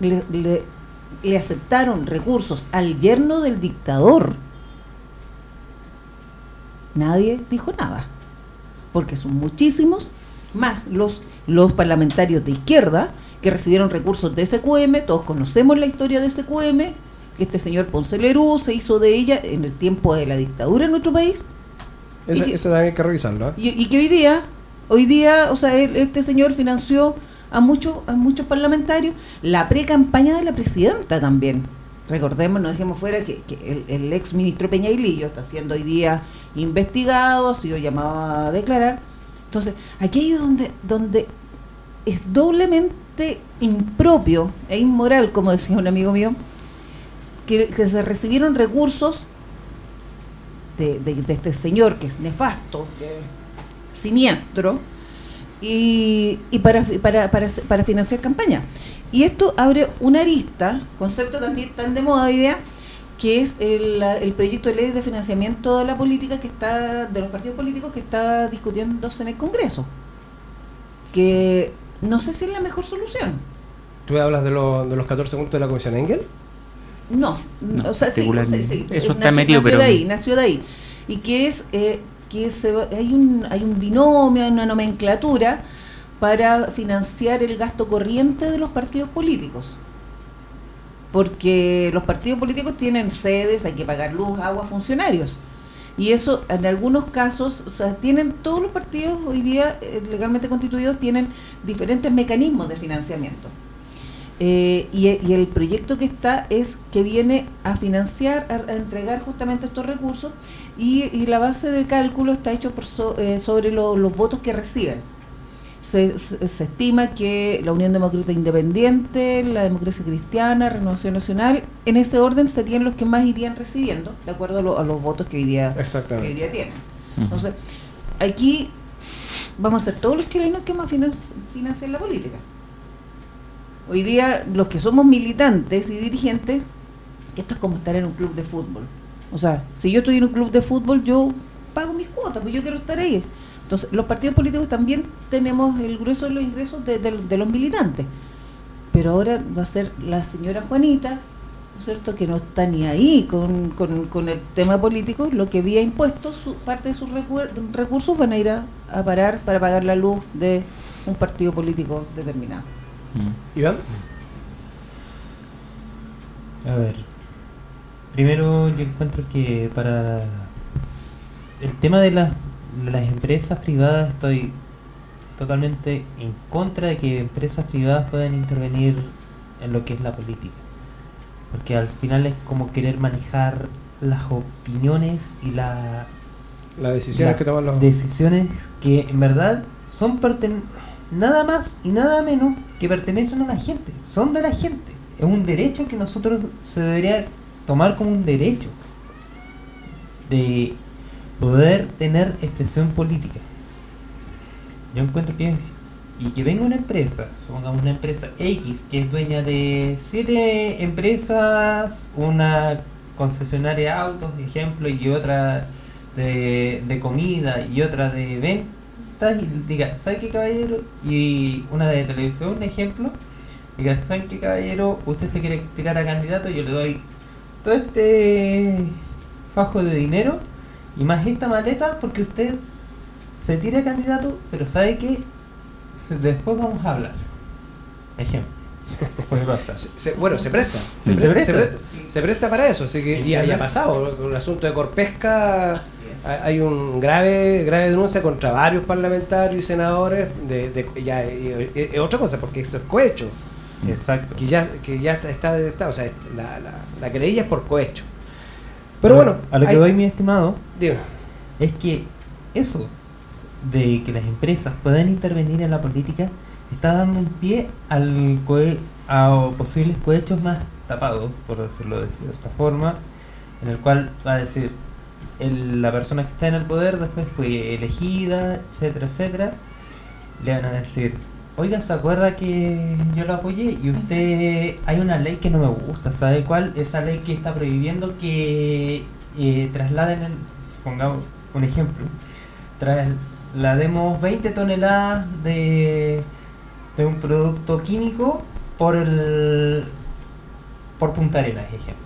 [SPEAKER 5] le aceptaron recursos al yerno del dictador, nadie dijo nada, porque son muchísimos más los parlamentarios de izquierda que recibieron recursos de SQM. Todos conocemos la historia de SQM, que este señor Ponce Lerú se hizo de ella en el tiempo de la dictadura en nuestro país.
[SPEAKER 4] Eso también hay que revisarlo, ¿eh?
[SPEAKER 5] Y que hoy día, o sea, este señor financió a muchos parlamentarios, la pre-campaña de la presidenta también. Recordemos, no dejemos fuera que el ex ministro Peñailillo está siendo hoy día investigado, ha sido llamado a declarar. Entonces, aquello donde es doblemente impropio e inmoral, como decía un amigo mío, que se recibieron recursos de este señor que es nefasto, que es siniestro, y para financiar campaña. Y esto abre una arista, concepto también tan de moda hoy día, que es el proyecto de ley de financiamiento de la política de los partidos políticos que está discutiéndose en el Congreso, que no sé si es la mejor solución.
[SPEAKER 4] ¿Tú hablas de los 14 puntos de la Comisión Engel?
[SPEAKER 5] No, o sea, sí,
[SPEAKER 6] eso está metido, pero
[SPEAKER 5] nació de ahí, y que es hay un binomio, hay una nomenclatura para financiar el gasto corriente de los partidos políticos, porque los partidos políticos tienen sedes, hay que pagar luz, agua, funcionarios, y eso en algunos casos, o sea, tienen todos los partidos hoy día legalmente constituidos, tienen diferentes mecanismos de financiamiento. Y el proyecto que está es que viene a financiar, a entregar justamente estos recursos, y la base de cálculo está hecho sobre los votos que reciben. Se estima que la Unión Demócrata Independiente, la Democracia Cristiana, Renovación Nacional, en este orden serían los que más irían recibiendo, de acuerdo a los votos que hoy día tienen. Entonces, aquí vamos a ser todos los chilenos que más financian la política. Hoy día, los que somos militantes y dirigentes, que esto es como estar en un club de fútbol. O sea, si yo estoy en un club de fútbol, yo pago mis cuotas, pues yo quiero estar ahí. Entonces, los partidos políticos también tenemos el grueso de los ingresos de los militantes. Pero ahora va a ser la señora Juanita, ¿no es cierto?, que no está ni ahí con el tema político, lo que había impuesto, parte de sus recursos van a ir a parar para pagar la luz de un partido político determinado.
[SPEAKER 4] Iván.
[SPEAKER 3] A ver, primero yo encuentro que para el tema de las empresas privadas estoy totalmente en contra de que empresas privadas puedan intervenir en lo que es la política, porque al final es como querer manejar las opiniones y las
[SPEAKER 4] decisiones que toman los...
[SPEAKER 3] decisiones que en verdad son nada más y nada menos que pertenecen a la gente, son de la gente. Es un derecho que nosotros se debería tomar como un derecho de poder tener expresión política. Yo encuentro que venga una empresa, supongamos una empresa X, que es dueña de 7 empresas, una concesionaria de autos, por ejemplo, y otra de comida y otra de ventas, y diga, ¿sabe qué, caballero? Y una de televisión, un ejemplo, diga, ¿saben qué, caballero? Usted se quiere tirar a candidato, yo le doy todo este fajo de dinero y más esta maleta porque usted se tira a candidato, pero ¿sabe qué? Después vamos a hablar. Ejemplo. Puede pasar.
[SPEAKER 4] Se presta.
[SPEAKER 3] Sí,
[SPEAKER 4] Se presta para eso. Así que, y ha pasado. Con el asunto de Corpesca hay un grave denuncia contra varios parlamentarios y senadores. Es otra cosa, porque eso es cohecho.
[SPEAKER 3] Exacto.
[SPEAKER 4] Que ya está detectado. O sea, la querella es por cohecho. Pero bueno.
[SPEAKER 3] A lo que voy, mi estimado,
[SPEAKER 4] dime.
[SPEAKER 3] Es que eso de que las empresas puedan intervenir en la política está dando un pie a posibles cohechos más tapados, por decirlo de cierta forma, en el cual va a decir la persona que está en el poder después fue elegida, etcétera, etcétera. Le van a decir, oiga, ¿se acuerda que yo lo apoyé? Y usted, hay una ley que no me gusta, ¿sabe cuál? Esa ley que está prohibiendo que trasladen, pongamos un ejemplo, traslademos 20 toneladas de un producto químico por Punta Arenas, ejemplo.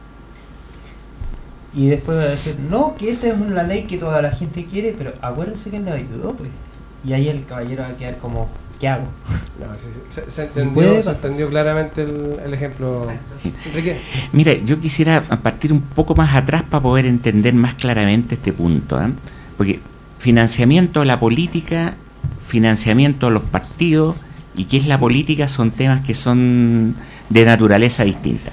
[SPEAKER 3] Y después va a decir, no, que esta es la ley que toda la gente quiere, pero acuérdense que le ayudó, pues. Y ahí el caballero va a quedar como, ¿qué hago?
[SPEAKER 4] No, se entendió claramente el ejemplo. Enrique.
[SPEAKER 6] Mira, yo quisiera partir un poco más atrás para poder entender más claramente este punto, ¿eh? Porque financiamiento de la política, financiamiento de los partidos y qué es la política son temas que son de naturaleza distinta.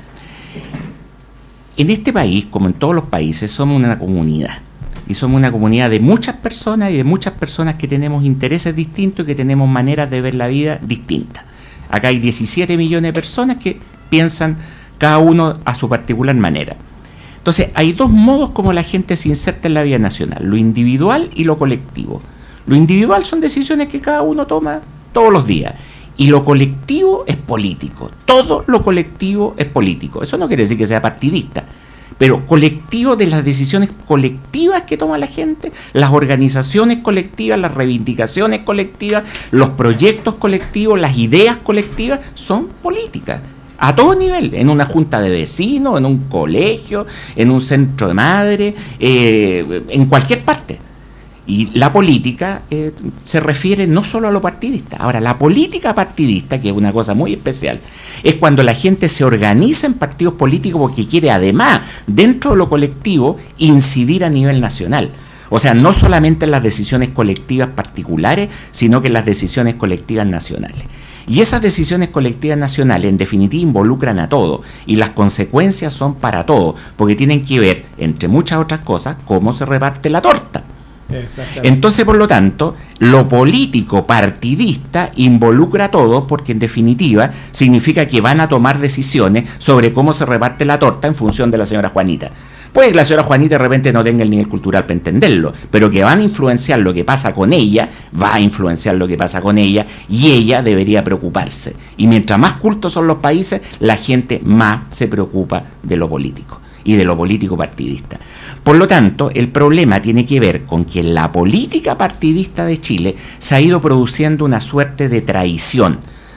[SPEAKER 6] En este país, como en todos los países, somos una comunidad. Y somos una comunidad de muchas personas y de muchas personas que tenemos intereses distintos y que tenemos maneras de ver la vida distintas. Acá hay 17 millones de personas que piensan cada uno a su particular manera. Entonces, hay dos modos como la gente se inserta en la vida nacional, lo individual y lo colectivo. Lo individual son decisiones que cada uno toma todos los días. Y lo colectivo es político. Todo lo colectivo es político. Eso no quiere decir que sea partidista, pero colectivo de las decisiones colectivas que toma la gente, las organizaciones colectivas, las reivindicaciones colectivas, los proyectos colectivos, las ideas colectivas son políticas. A todo nivel, en una junta de vecinos, en un colegio, en un centro de madre, en cualquier parte. Y la política se refiere no solo a lo partidista. Ahora, la política partidista, que es una cosa muy especial, es cuando la gente se organiza en partidos políticos porque quiere, además, dentro de lo colectivo, incidir a nivel nacional. O sea, no solamente en las decisiones colectivas particulares, sino que en las decisiones colectivas nacionales. Y esas decisiones colectivas nacionales, en definitiva, involucran a todos, y las consecuencias son para todos, porque tienen que ver, entre muchas otras cosas, cómo se reparte la torta. Entonces, por lo tanto, lo político partidista involucra a todos, porque en definitiva significa que van a tomar decisiones sobre cómo se reparte la torta en función de la señora Juanita. Puede que la señora Juanita de repente no tenga el nivel cultural para entenderlo, pero que van a influenciar lo que pasa con ella, va a influenciar lo que pasa con ella, y ella debería preocuparse. Y mientras más cultos son los países, la gente más se preocupa de lo político y de lo político partidista. Por lo tanto, el problema tiene que ver con que en la política partidista de Chile se ha ido produciendo una suerte de traición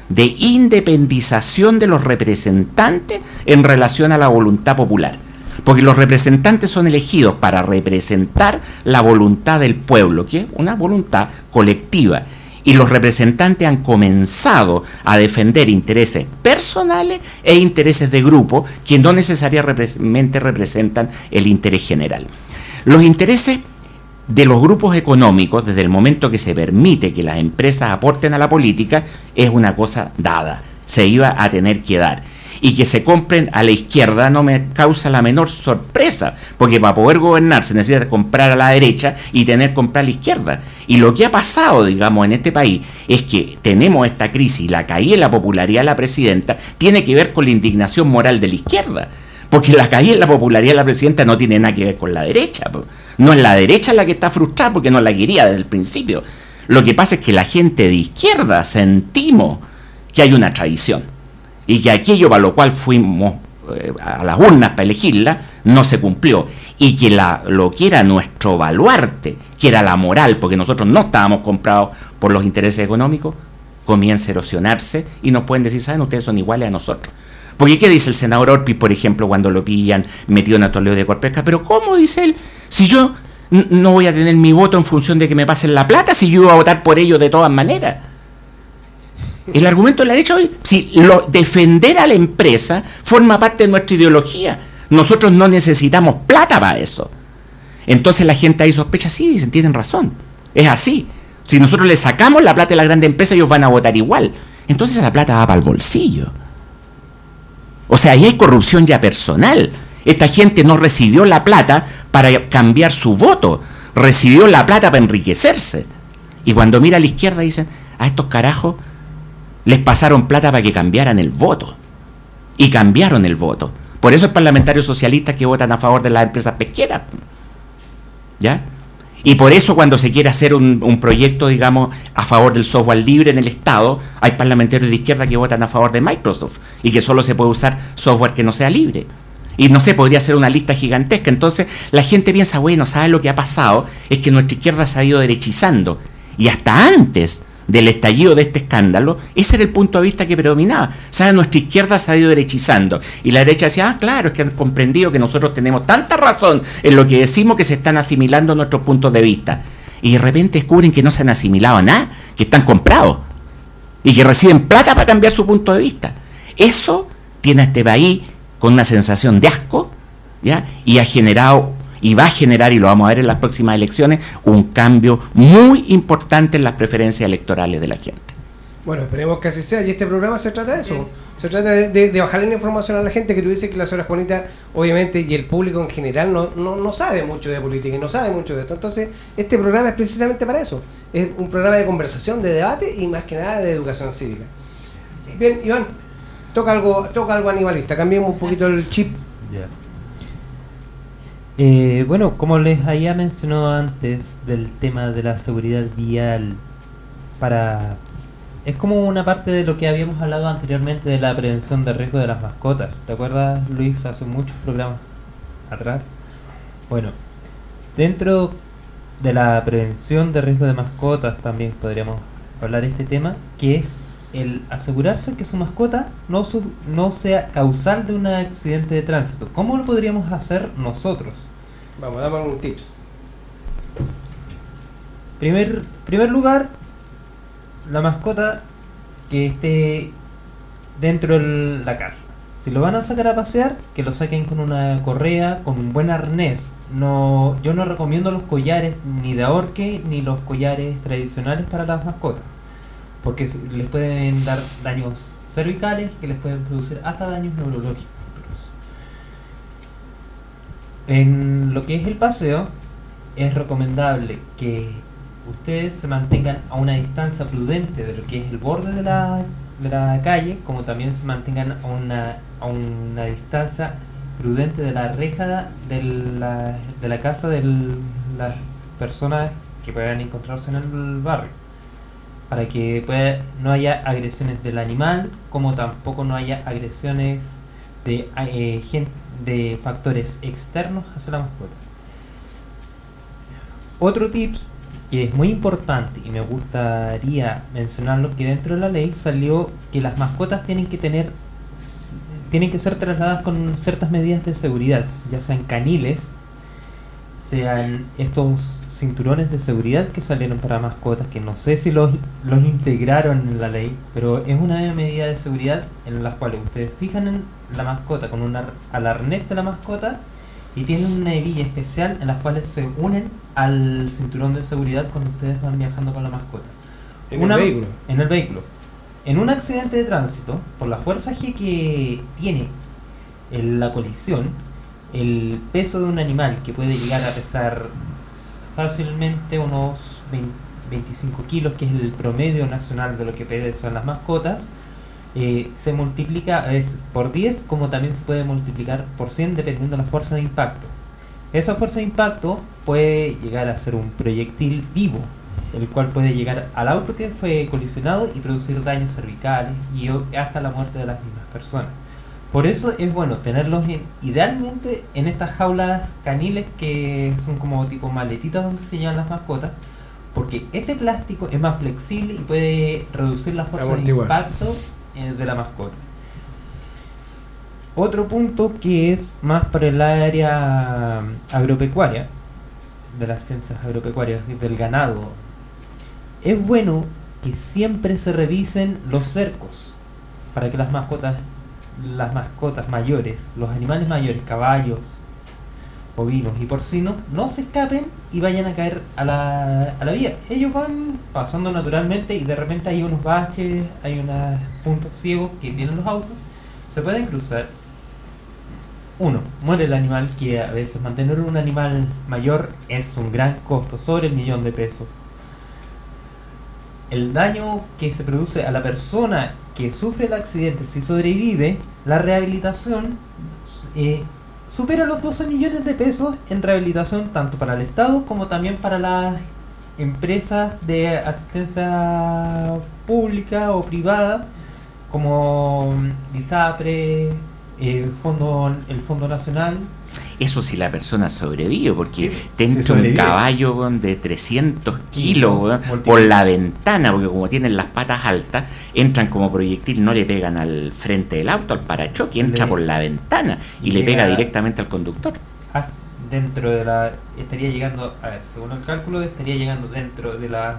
[SPEAKER 6] de independización de los representantes en relación a la voluntad popular. Porque los representantes son elegidos para representar la voluntad del pueblo, que es una voluntad colectiva. Y los representantes han comenzado a defender intereses personales e intereses de grupo que no necesariamente representan el interés general. Los intereses de los grupos económicos, desde el momento que se permite que las empresas aporten a la política, es una cosa dada, se iba a tener que dar. Y que se compren a la izquierda no me causa la menor sorpresa, porque para poder gobernar se necesita comprar a la derecha y tener que comprar a la izquierda. Y lo que ha pasado, digamos, en este país es que tenemos esta crisis, la caída en la popularidad de la presidenta tiene que ver con la indignación moral de la izquierda, porque la caída en la popularidad de la presidenta no tiene nada que ver con la derecha. No es la derecha la que está frustrada porque no la quería desde el principio. Lo que pasa es que la gente de izquierda sentimos que hay una traición y que aquello para lo cual fuimos a las urnas para elegirla no se cumplió, y que lo que era nuestro baluarte, que era la moral, porque nosotros no estábamos comprados por los intereses económicos, comienza a erosionarse y nos pueden decir, ¿saben? Ustedes son iguales a nosotros. Porque ¿qué dice el senador Orpiz, por ejemplo, cuando lo pillan metido en atoleo de Corpesca? Pero ¿cómo, dice él, si yo no voy a tener mi voto en función de que me pasen la plata, si yo iba a votar por ellos de todas maneras? El argumento de la derecha hoy, si defender a la empresa forma parte de nuestra ideología, nosotros no necesitamos plata para eso. Entonces la gente ahí sospecha, sí, dicen, tienen razón, es así. Si nosotros le sacamos la plata de la grande empresa, ellos van a votar igual. Entonces la plata va para el bolsillo. O sea, ahí hay corrupción ya personal. Esta gente no recibió la plata para cambiar su voto, recibió la plata para enriquecerse. Y cuando mira a la izquierda dicen, a estos carajos les pasaron plata para que cambiaran el voto. Y cambiaron el voto. Por eso hay parlamentarios socialistas que votan a favor de las empresas pesqueras. ¿Ya? Y por eso cuando se quiere hacer un proyecto, digamos, a favor del software libre en el Estado, hay parlamentarios de izquierda que votan a favor de Microsoft y que solo se puede usar software que no sea libre. Y no sé, podría ser una lista gigantesca. Entonces la gente piensa, bueno, ¿sabes lo que ha pasado? Es que nuestra izquierda se ha ido derechizando. Y hasta antes del estallido de este escándalo, ese era el punto de vista que predominaba. ¿Sabes? Nuestra izquierda se ha ido derechizando. Y la derecha decía, claro, es que han comprendido que nosotros tenemos tanta razón en lo que decimos que se están asimilando nuestros puntos de vista. Y de repente descubren que no se han asimilado a nada, que están comprados. Y que reciben plata para cambiar su punto de vista. Eso tiene a este país con una sensación de asco, ¿ya? Y ha generado, y va a generar, y lo vamos a ver en las próximas elecciones, un cambio muy importante en las preferencias electorales de la gente.
[SPEAKER 4] Bueno, esperemos que así sea, y este programa se trata de eso. Se trata de bajarle la información a la gente, que tú dices que la señora Juanita, obviamente, y el público en general no sabe mucho de política y no sabe mucho de esto. Entonces, este programa es precisamente para eso. Es un programa de conversación, de debate y más que nada de educación cívica. Sí. Bien, Iván, toca algo animalista, cambiemos un poquito el chip.
[SPEAKER 3] Yeah. Bueno, como les había mencionado antes del tema de la seguridad vial, es como una parte de lo que habíamos hablado anteriormente de la prevención de riesgo de las mascotas. ¿Te acuerdas, Luis, hace muchos programas atrás? Bueno, dentro de la prevención de riesgo de mascotas también podríamos hablar de este tema, que es el asegurarse que su mascota no sea causal de un accidente de tránsito. ¿Cómo lo podríamos hacer nosotros?
[SPEAKER 4] Vamos, dame un tips.
[SPEAKER 3] Primer lugar, la mascota que esté dentro de la casa. Si lo van a sacar a pasear, que lo saquen con una correa, con un buen arnés. Yo no recomiendo los collares ni de ahorque ni los collares tradicionales para las mascotas, porque les pueden dar daños cervicales que les pueden producir hasta daños neurológicos futuros. En lo que es el paseo, es recomendable que ustedes se mantengan a una distancia prudente de lo que es el borde de la calle, como también se mantengan a una distancia prudente de la reja de la casa de las personas que puedan encontrarse en el barrio, para que no haya agresiones del animal, como tampoco no haya agresiones de factores externos hacia la mascota. Otro tip que es muy importante y me gustaría mencionarlo, que dentro de la ley salió que las mascotas tienen que ser trasladadas con ciertas medidas de seguridad, ya sean caniles, sean estos cinturones de seguridad que salieron para mascotas, que no sé si los integraron en la ley, pero es una medida de seguridad en las cuales ustedes fijan en la mascota con al arnés de la mascota y tienen una hebilla especial en las cuales se unen al cinturón de seguridad cuando ustedes van viajando con la mascota.
[SPEAKER 4] ¿En el vehículo?
[SPEAKER 3] En el vehículo. En un accidente de tránsito, por la fuerza G que tiene la colisión, el peso de un animal que puede llegar a pesar fácilmente unos 25 kilos, que es el promedio nacional de lo que pesan las mascotas, se multiplica a veces por 10, como también se puede multiplicar por 100 dependiendo de la fuerza de impacto. Esa fuerza de impacto puede llegar a ser un proyectil vivo, el cual puede llegar al auto que fue colisionado y producir daños cervicales y hasta la muerte de las mismas personas. Por eso es bueno tenerlos idealmente en estas jaulas caniles que son como tipo maletitas donde se llevan las mascotas, porque este plástico es más flexible y puede reducir la fuerza de impacto de la mascota. Otro punto que es más para el área agropecuaria, de las ciencias agropecuarias, del ganado, es bueno que siempre se revisen los cercos para que las mascotas mayores, los animales mayores, caballos, bovinos y porcinos, no se escapen y vayan a caer a la vía. Ellos van pasando naturalmente y de repente hay unos baches, hay unos puntos ciegos que tienen los autos, se pueden cruzar. Muere el animal, que a veces mantener un animal mayor es un gran costo, sobre el $1.000.000. El daño que se produce a la persona que sufre el accidente, si sobrevive, la rehabilitación supera los $12 millones en rehabilitación, tanto para el Estado como también para las empresas de asistencia pública o privada, como ISAPRE, el Fondo Nacional.
[SPEAKER 6] Eso si la persona sobrevive, porque
[SPEAKER 3] Sí,
[SPEAKER 6] te entra un caballo de 300 kilos por la ventana, porque como tienen las patas altas, entran como proyectil, no le pegan al frente del auto, al parachoque, entra por la ventana y le pega directamente al conductor.
[SPEAKER 3] Estaría llegando, a ver, según el cálculo, estaría llegando dentro de las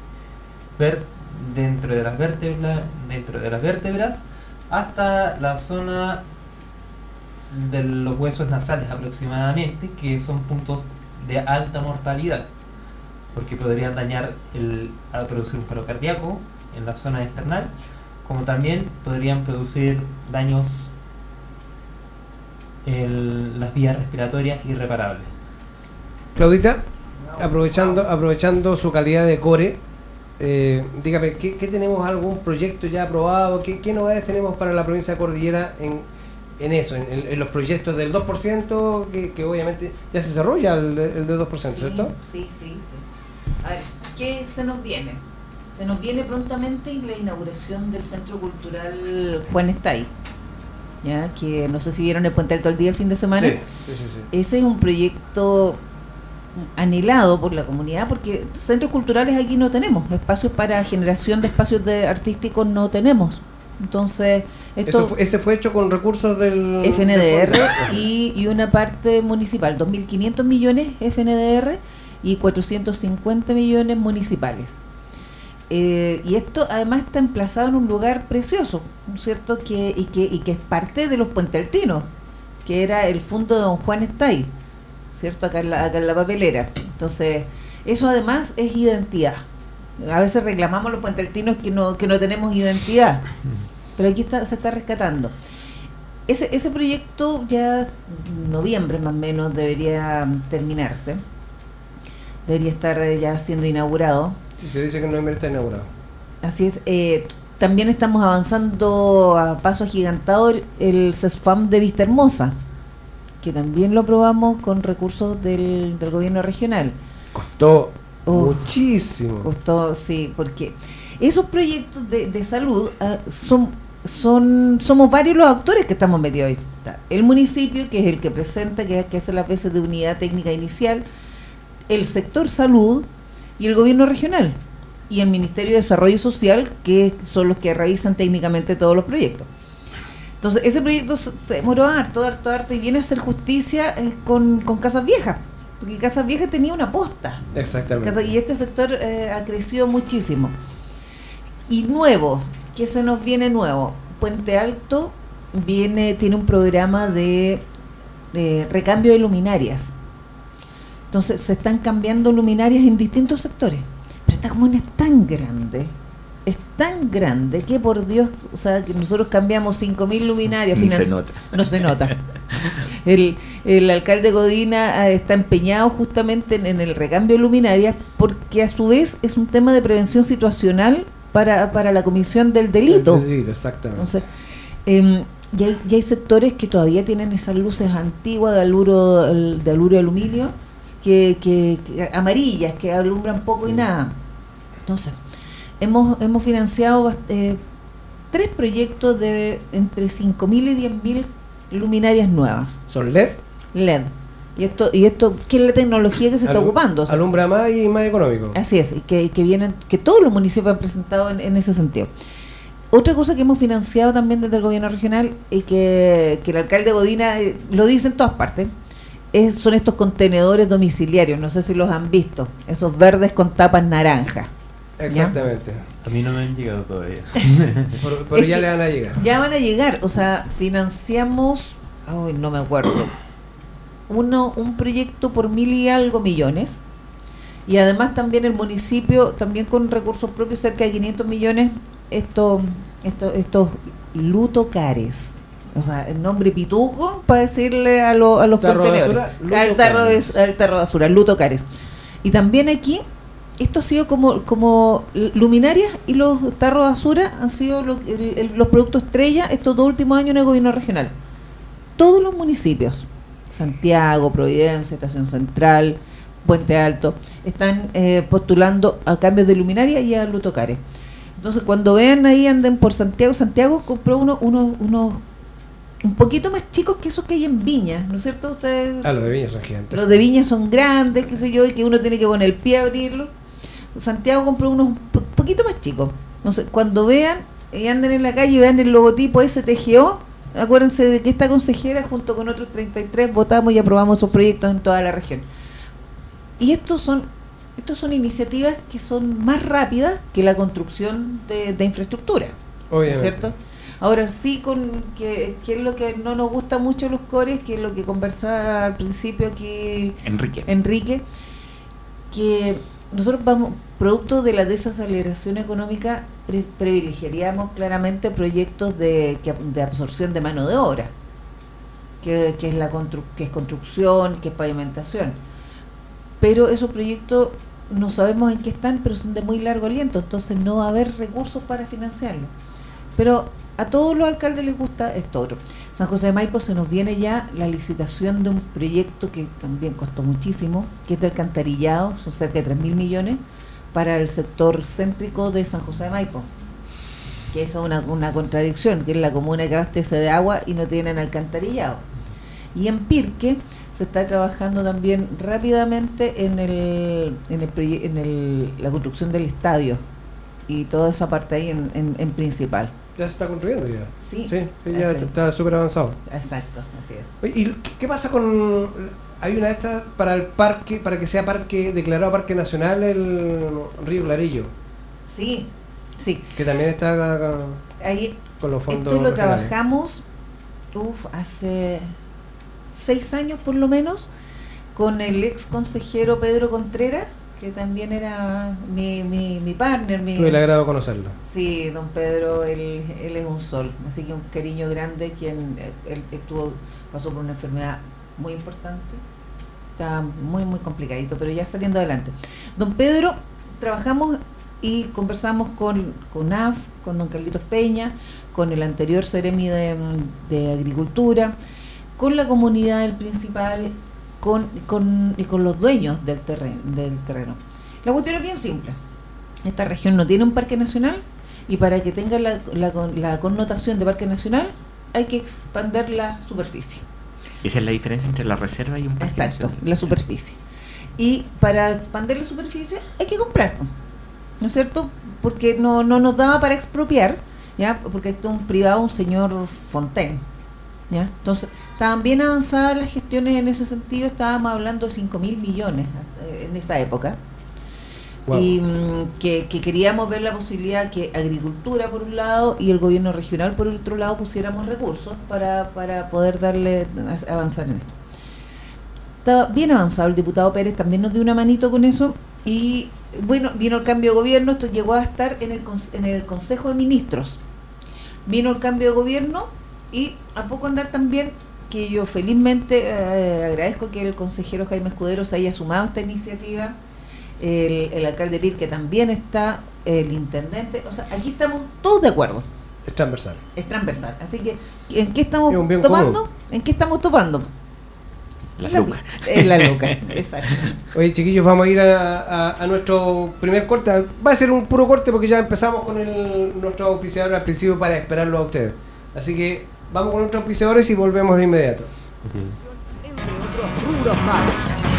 [SPEAKER 3] vértebras hasta la zona de los huesos nasales aproximadamente, que son puntos de alta mortalidad, porque podrían dañar al producir un paro cardíaco en la zona external, como también podrían producir daños en las vías respiratorias irreparables.
[SPEAKER 4] Claudita, aprovechando su calidad de core, dígame, ¿qué tenemos? ¿Algún proyecto ya aprobado? ¿Qué novedades tenemos para la provincia de Cordillera en eso, en los proyectos del 2%, que obviamente ya se cerró ya el del 2%,
[SPEAKER 5] sí,
[SPEAKER 4] ¿cierto?
[SPEAKER 5] Sí. A ver, ¿qué se nos viene? Se nos viene prontamente la inauguración del Centro Cultural Juan Estay, ya que no sé si vieron el Puente Alto al día el fin de semana.
[SPEAKER 4] Sí.
[SPEAKER 5] Ese es un proyecto anhelado por la comunidad, porque centros culturales aquí no tenemos, espacios para generación de espacios artísticos no tenemos. Entonces,
[SPEAKER 4] ese fue hecho con recursos del
[SPEAKER 5] FNDR y una parte municipal, 2.500 millones FNDR y 450 millones municipales. Y esto además está emplazado en un lugar precioso, ¿no es cierto? Que es parte de los puentealtinos, que era el fondo de don Juan Estay, ¿cierto? Acá en la papelera. Entonces, eso además es identidad. A veces reclamamos los puentealtinos que no tenemos identidad, pero aquí se está rescatando. Ese proyecto ya en noviembre más o menos debería terminarse. Debería estar ya siendo inaugurado.
[SPEAKER 4] Sí, se dice que en noviembre está inaugurado.
[SPEAKER 5] Así es. También estamos avanzando a paso agigantado el CESFAM de Vista Hermosa, que también lo aprobamos con recursos del gobierno regional.
[SPEAKER 4] Costó muchísimo.
[SPEAKER 5] Costó, sí, porque esos proyectos de salud somos varios los actores que estamos metidos ahí. El municipio, que es el que presenta, que hace las veces de unidad técnica inicial, el sector salud, y el gobierno regional y el Ministerio de Desarrollo Social, que son los que revisan técnicamente todos los proyectos. Entonces, ese proyecto se demoró harto, y viene a hacer justicia con Casas Viejas, porque Casas Viejas tenía una posta.
[SPEAKER 4] Exactamente.
[SPEAKER 5] Y este sector ha crecido muchísimo. Y nuevos, ¿qué se nos viene nuevo? Puente Alto tiene un programa de recambio de luminarias. Entonces, se están cambiando luminarias en distintos sectores. Pero esta comuna es tan grande que por Dios, o sea, que nosotros cambiamos 5.000 luminarias.
[SPEAKER 6] Ni se nota.
[SPEAKER 5] No se nota. El alcalde Godina está empeñado justamente en el recambio de luminarias, porque a su vez es un tema de prevención situacional para la comisión del delito.
[SPEAKER 4] El delito, exactamente.
[SPEAKER 5] Entonces, ya hay sectores que todavía tienen esas luces antiguas de aluro de aluminio, que amarillas, que alumbran poco y nada. Entonces, hemos financiado 3 proyectos de entre 5.000 y 10.000 luminarias nuevas.
[SPEAKER 4] ¿Son LED?
[SPEAKER 5] LED. Y esto ¿qué es la tecnología que se está ocupando? O sea,
[SPEAKER 4] alumbra más y más económico.
[SPEAKER 5] así es, y que vienen, que todos los municipios han presentado en ese sentido. Otra cosa que hemos financiado también desde el gobierno regional y que el alcalde Godina lo dice en todas partes, son estos contenedores domiciliarios. No sé si los han visto, esos verdes con tapas naranja.
[SPEAKER 4] Exactamente.
[SPEAKER 3] A mí no me han llegado todavía.
[SPEAKER 4] Pero ya le van a llegar.
[SPEAKER 5] Ya van a llegar, o sea, financiamos, no me acuerdo, un proyecto por 1.000 y algo millones, y además también el municipio, también con recursos propios, cerca de 500 millones, estos lutocares, o sea, el nombre pituco para decirle a los contenedores, al tarro de basura, lutocares. Y también aquí esto ha sido como luminarias, y los tarros de basura han sido los productos estrella estos 2 últimos años en el gobierno regional. Todos los municipios, Santiago, Providencia, Estación Central, Puente Alto, están postulando a cambios de luminaria y a lutocares. Entonces, cuando vean ahí, anden por Santiago compró unos un poquito más chicos que esos que hay en Viña, ¿no es cierto? Ustedes,
[SPEAKER 4] los de Viña son gigantes.
[SPEAKER 5] Los de Viña son grandes, qué sé yo, y que uno tiene que poner el pie a abrirlo. Santiago compró unos poquito más chicos. Entonces, cuando vean y anden en la calle y vean el logotipo STGO, acuérdense de que esta consejera, junto con otros 33, votamos y aprobamos esos proyectos en toda la región. Y estos son iniciativas que son más rápidas que la construcción de infraestructura.
[SPEAKER 4] Obviamente.
[SPEAKER 5] ¿Cierto? Ahora sí, que es lo que no nos gusta mucho los cores, que es lo que conversaba al principio aquí Enrique, que nosotros vamos, producto de la desaceleración económica, privilegiaríamos claramente proyectos de absorción de mano de obra, que es construcción, que es pavimentación. Pero esos proyectos no sabemos en qué están, pero son de muy largo aliento, entonces no va a haber recursos para financiarlo. Pero a todos los alcaldes les gusta esto otro. San José de Maipo se nos viene ya la licitación de un proyecto que también costó muchísimo, que es de alcantarillado, son cerca de 3.000 millones, para el sector céntrico de San José de Maipo, que es una contradicción, que es la comuna que abastece de agua y no tienen alcantarillado. Y en Pirque se está trabajando también rápidamente en la construcción del estadio y toda esa parte ahí en Principal.
[SPEAKER 4] Ya se está construyendo ya.
[SPEAKER 5] Sí,
[SPEAKER 4] ya está súper avanzado.
[SPEAKER 5] Exacto, así es.
[SPEAKER 4] Oye, ¿y qué pasa con...? Hay una de estas para el parque, para que sea parque declarado parque nacional, el Río Clarillo.
[SPEAKER 5] Sí.
[SPEAKER 4] Que también está
[SPEAKER 5] ahí,
[SPEAKER 4] con los fondos
[SPEAKER 5] esto lo
[SPEAKER 4] regionales.
[SPEAKER 5] trabajamos hace 6 años por lo menos, con el ex consejero Pedro Contreras, que también era mi partner.
[SPEAKER 4] Tuve el agrado de conocerlo.
[SPEAKER 5] Sí, don Pedro, él es un sol, así que un cariño grande, él pasó por una enfermedad muy importante, está muy muy complicadito, pero ya saliendo adelante. Don Pedro, trabajamos y conversamos con AF, con don Carlitos Peña, con el anterior Seremi de Agricultura, con la comunidad del Principal, y con los dueños del terreno. La cuestión es bien simple. Esta región no tiene un parque nacional, y para que tenga la connotación de parque nacional hay que expandir la superficie.
[SPEAKER 6] Esa es la diferencia entre la reserva y un parque
[SPEAKER 5] Exacto,
[SPEAKER 6] nacional.
[SPEAKER 5] la superficie. Y para expandir la superficie hay que comprar, ¿no es cierto? Porque no nos daba para expropiar, ¿ya? Porque esto es un privado, un señor Fontaine, ¿ya? Entonces, estaban bien avanzadas las gestiones en ese sentido, estábamos hablando de 5.000 millones en esa época.
[SPEAKER 4] Wow.
[SPEAKER 5] Y que queríamos ver la posibilidad que agricultura por un lado y el gobierno regional por el otro lado pusiéramos recursos para poder avanzar en esto. Estaba bien avanzado, el diputado Pérez también nos dio una manito con eso y bueno, vino el cambio de gobierno, esto llegó a estar en el Consejo de Ministros. Vino el cambio de gobierno y a poco andar también, que yo felizmente agradezco que el consejero Jaime Escudero se haya sumado a esta iniciativa, el alcalde Pitt que también está, el intendente, o sea, aquí estamos todos de acuerdo.
[SPEAKER 4] Es transversal.
[SPEAKER 5] Es transversal. Así que, ¿en qué estamos
[SPEAKER 4] Es un bien
[SPEAKER 5] topando?
[SPEAKER 4] común.
[SPEAKER 5] ¿En qué estamos topando?
[SPEAKER 6] Las lucas.
[SPEAKER 5] En la luca, exacto.
[SPEAKER 4] Oye, chiquillos, vamos a ir a nuestro primer corte. Va a ser un puro corte porque ya empezamos con nuestro auspiciador al principio para esperarlo a ustedes. Así que vamos con nuestros auspiciadores y volvemos de inmediato.
[SPEAKER 1] Entre otros rubros más.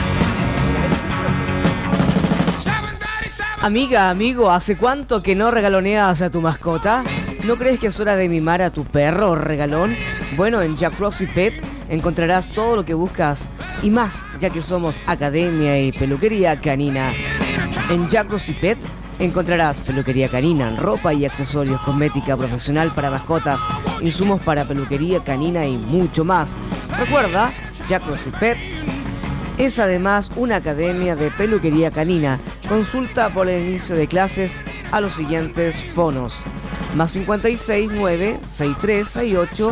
[SPEAKER 1] Amiga, amigo, ¿hace cuánto que no regaloneas a tu mascota? ¿No crees que es hora de mimar a tu perro regalón? Bueno, en Jack Rossi Pet encontrarás todo lo que buscas y más, ya que somos academia y peluquería canina. En Jack Rossi Pet encontrarás peluquería canina, ropa y accesorios, cosmética profesional para mascotas, insumos para peluquería canina y mucho más. Recuerda, Jack Rossi Pet es además una academia de peluquería canina. Consulta por el inicio de clases a los siguientes fonos: más 569 6368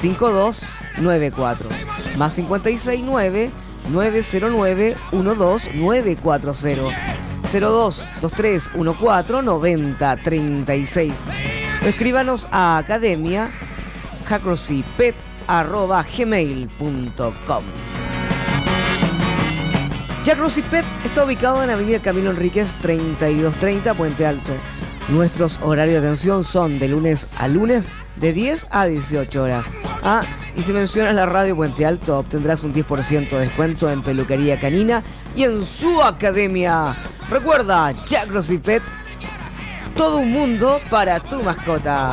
[SPEAKER 1] 5294, más 569 909 12940, 02 2314 9036. Escríbanos a academia jackrossypet@gmail.com. Jack Rossi Pet está ubicado en Avenida Camilo Enríquez 3230, Puente Alto. Nuestros horarios de atención son de lunes a lunes de 10 a 18 horas. Y si mencionas la radio Puente Alto obtendrás un 10% de descuento en peluquería canina y en su academia. Recuerda, Jack Rossi Pet, todo un mundo para tu mascota.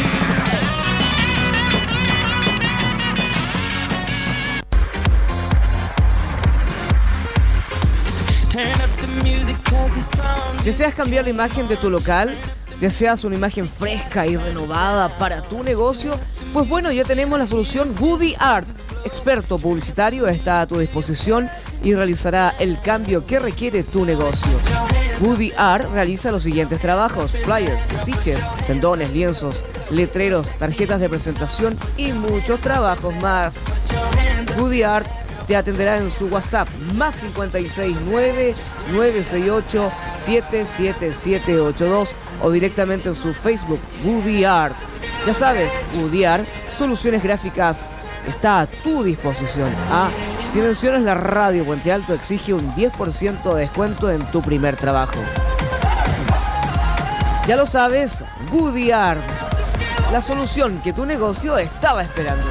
[SPEAKER 1] ¿Deseas cambiar la imagen de tu local? ¿Deseas una imagen fresca y renovada para tu negocio? Pues bueno, ya tenemos la solución Woody Art. Experto publicitario está a tu disposición y realizará el cambio que requiere tu negocio. Woody Art realiza los siguientes trabajos: flyers, afiches, tendones, lienzos, letreros, tarjetas de presentación y muchos trabajos más. Woody Art te atenderá en su WhatsApp más 569 968 77782 o directamente en su Facebook Woody Art. Ya sabes, Woody Art, soluciones gráficas, está a tu disposición. Si mencionas la radio Puente Alto, exige un 10% de descuento en tu primer trabajo. Ya lo sabes, Woody Art, la solución que tu negocio estaba esperando.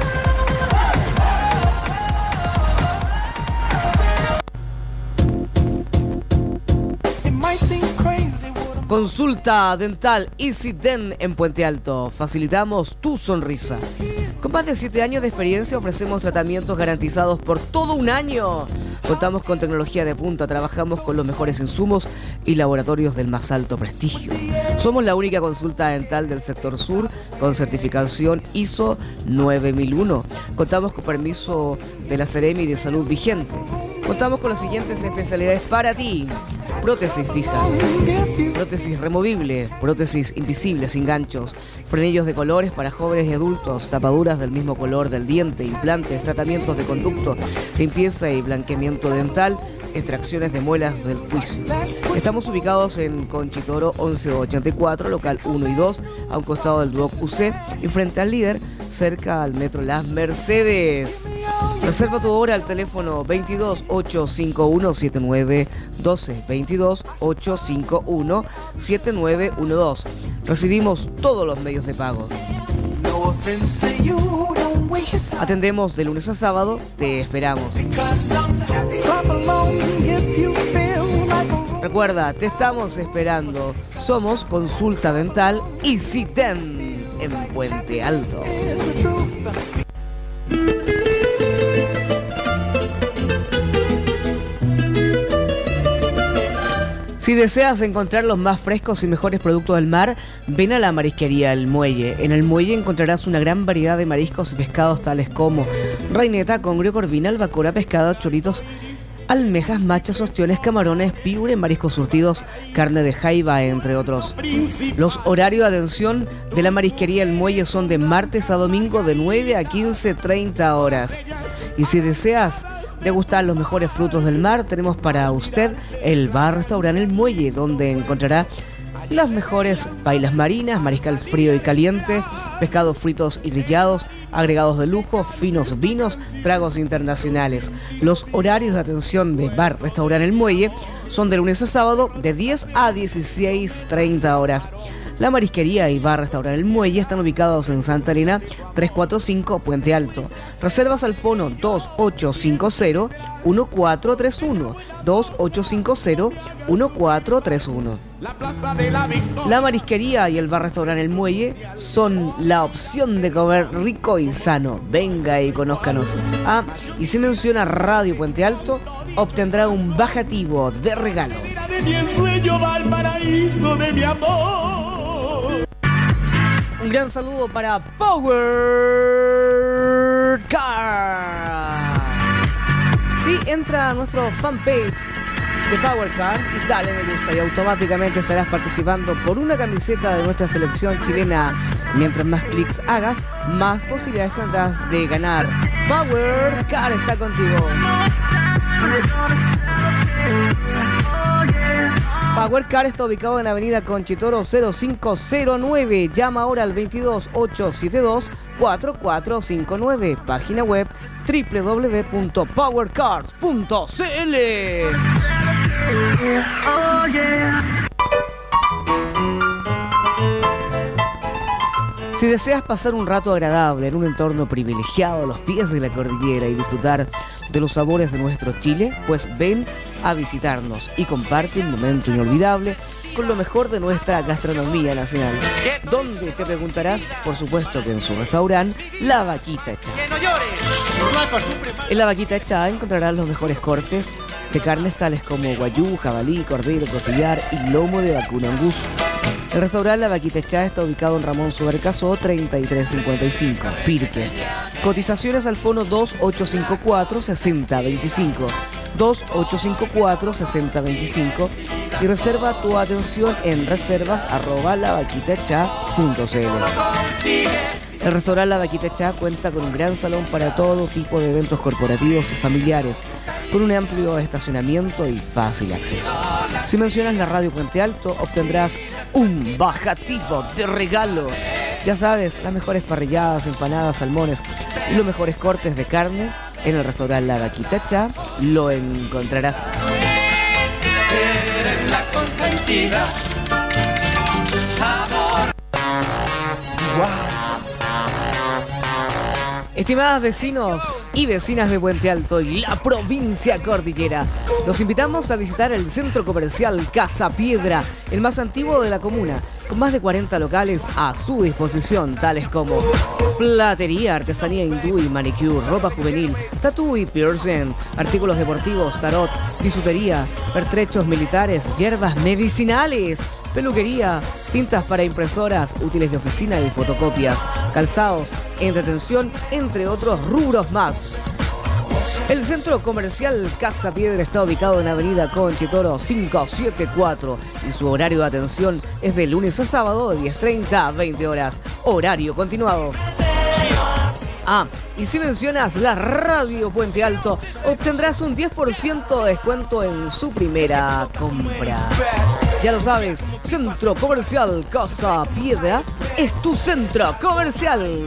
[SPEAKER 1] Consulta dental Easy Dent en Puente Alto. Facilitamos tu sonrisa. Con más de 7 años de experiencia ofrecemos tratamientos garantizados por todo un año. Contamos con tecnología de punta, trabajamos con los mejores insumos y laboratorios del más alto prestigio. Somos la única consulta dental del sector sur con certificación ISO 9001. Contamos con permiso de la Seremi de Salud vigente. Contamos con las siguientes especialidades para ti: prótesis fija, prótesis removible, prótesis invisible sin ganchos, frenillos de colores para jóvenes y adultos, tapaduras del mismo color del diente, implantes, tratamientos de conducto, limpieza y blanqueamiento dental, extracciones de muelas del juicio. Estamos ubicados en Conchitoro 1184, local 1 y 2, a un costado del Duoc UC y frente al Líder, cerca al Metro Las Mercedes. Reserva tu hora al teléfono 22 851 7912, 22 851 7912. Recibimos todos los medios de pago. Atendemos de lunes a sábado, te esperamos.
[SPEAKER 2] Clap along if you feel
[SPEAKER 1] Recuerda, te estamos esperando. Somos Consulta Dental EasyDent en Puente Alto. Si deseas encontrar los más frescos y mejores productos del mar, ven a la marisquería El Muelle. En El Muelle encontrarás una gran variedad de mariscos y pescados tales como reineta, congrio, corvina, albacora, pescado, choritos, almejas, machas, ostiones, camarones, piure, mariscos surtidos, carne de jaiba, entre otros. Los horarios de atención de la marisquería El Muelle son de martes a domingo de 9 a 15:30 horas. Y si deseas degustar los mejores frutos del mar, tenemos para usted el bar-restaurante El Muelle, donde encontrará las mejores pailas marinas, mariscal frío y caliente, pescados fritos y grillados, agregados de lujo, finos vinos, tragos internacionales. Los horarios de atención de bar-restaurante El Muelle son de lunes a sábado de 10 a 16:30 horas. La marisquería y bar-restaurante El Muelle están ubicados en Santa Elena 345 Puente Alto. Reservas al fono 2850-1431. 2850-1431. La marisquería y el bar-restaurante El Muelle son la opción de comer rico y sano. Venga y conózcanos. Ah, y si menciona Radio Puente Alto, obtendrá un bajativo de regalo.
[SPEAKER 2] De mi ensueño va al paraíso de mi amor.
[SPEAKER 1] Un gran saludo para Power Car. Sí, entra a nuestro fanpage de Power Car y dale me gusta y automáticamente estarás participando por una camiseta de nuestra selección chilena. Mientras más clics hagas, más posibilidades tendrás de ganar. Power Car está contigo. Power Car está ubicado en Avenida Conchitoro 0509. Llama ahora al 22872-4459. Página web www.powercars.cl. Si deseas pasar un rato agradable en un entorno privilegiado a los pies de la cordillera y disfrutar de los sabores de nuestro Chile, pues ven a visitarnos y comparte un momento inolvidable con lo mejor de nuestra gastronomía nacional. ¿Dónde? Te preguntarás. Por supuesto que en su restaurante La Vaquita Echá. En La Vaquita Echá encontrarás los mejores cortes de carnes tales como guayú, jabalí, cordero, costillar y lomo de vacuno angus. El restaurante La Vaquita Echá está ubicado en Ramón Subercasó 3355, Pirque. Cotizaciones al fono 2854-6025. 2854-6025 y reserva tu atención en reservas@lavaquitaechá.cl. El restaurante La Vaquita Echá cuenta con un gran salón para todo tipo de eventos corporativos y familiares, con un amplio estacionamiento y fácil acceso. Si mencionas la Radio Puente Alto, obtendrás un bajativo de regalo. Ya sabes, las mejores parrilladas, empanadas, salmones y los mejores cortes de carne en el restaurante La Vaquita Echá lo encontrarás.
[SPEAKER 2] Eres la consentida. Amor.
[SPEAKER 1] Estimadas vecinos y vecinas de Puente Alto y la provincia cordillera, los invitamos a visitar el centro comercial Casa Piedra, el más antiguo de la comuna, con más de 40 locales a su disposición, tales como platería, artesanía hindú y manicure, ropa juvenil, tatú y piercing, artículos deportivos, tarot, bisutería, pertrechos militares, hierbas medicinales, peluquería, tintas para impresoras, útiles de oficina y fotocopias, calzados, entretención, entre otros rubros más. El centro comercial Casa Piedra está ubicado en Avenida Conchitoro 574 y su horario de atención es de lunes a sábado de 10:30 a 20 horas. Horario continuado. Ah, y si mencionas la Radio Puente Alto, obtendrás un 10% de descuento en su primera compra. Ya lo sabes, Centro Comercial Casa Piedra es tu centro comercial.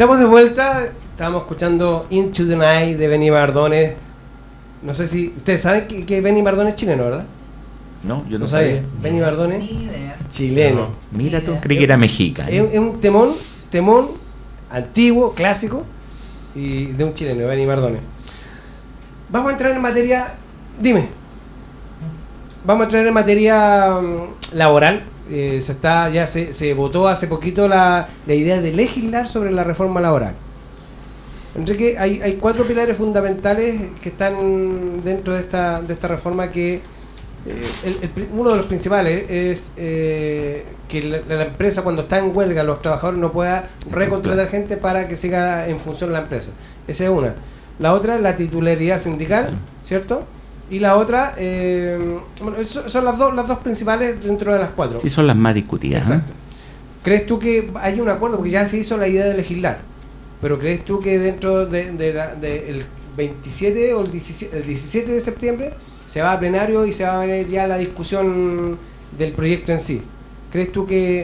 [SPEAKER 4] Estamos de vuelta, estábamos escuchando Into the Night de Benny Mardones. No sé si ustedes saben que Benny Mardones es chileno, ¿verdad?
[SPEAKER 6] No, yo no
[SPEAKER 4] sabía.
[SPEAKER 6] sabía.
[SPEAKER 4] Benny Mardones,
[SPEAKER 5] Ni idea.
[SPEAKER 4] chileno.
[SPEAKER 6] Mira tú, creí que era mexicano.
[SPEAKER 4] Es un temón antiguo, clásico, y de un chileno, Benny Mardones. Vamos a entrar en materia, vamos a entrar en materia laboral. Se votó hace poquito la idea de legislar sobre la reforma laboral. Enrique, hay 4 pilares fundamentales que están dentro de esta reforma que uno de los principales es que la empresa, cuando está en huelga, los trabajadores no puedan recontratar gente para que siga en función la empresa. Esa es una. La otra es la titularidad sindical, ¿cierto? Y la otra, son las dos principales dentro de las 4.
[SPEAKER 6] Sí, son las más discutidas.
[SPEAKER 4] Exacto. ¿Crees tú que hay un acuerdo? Porque ya se hizo la idea de legislar. Pero ¿crees tú que dentro el 27 o el 17 de septiembre se va a plenario y se va a ver ya la discusión del proyecto en sí? ¿Crees tú que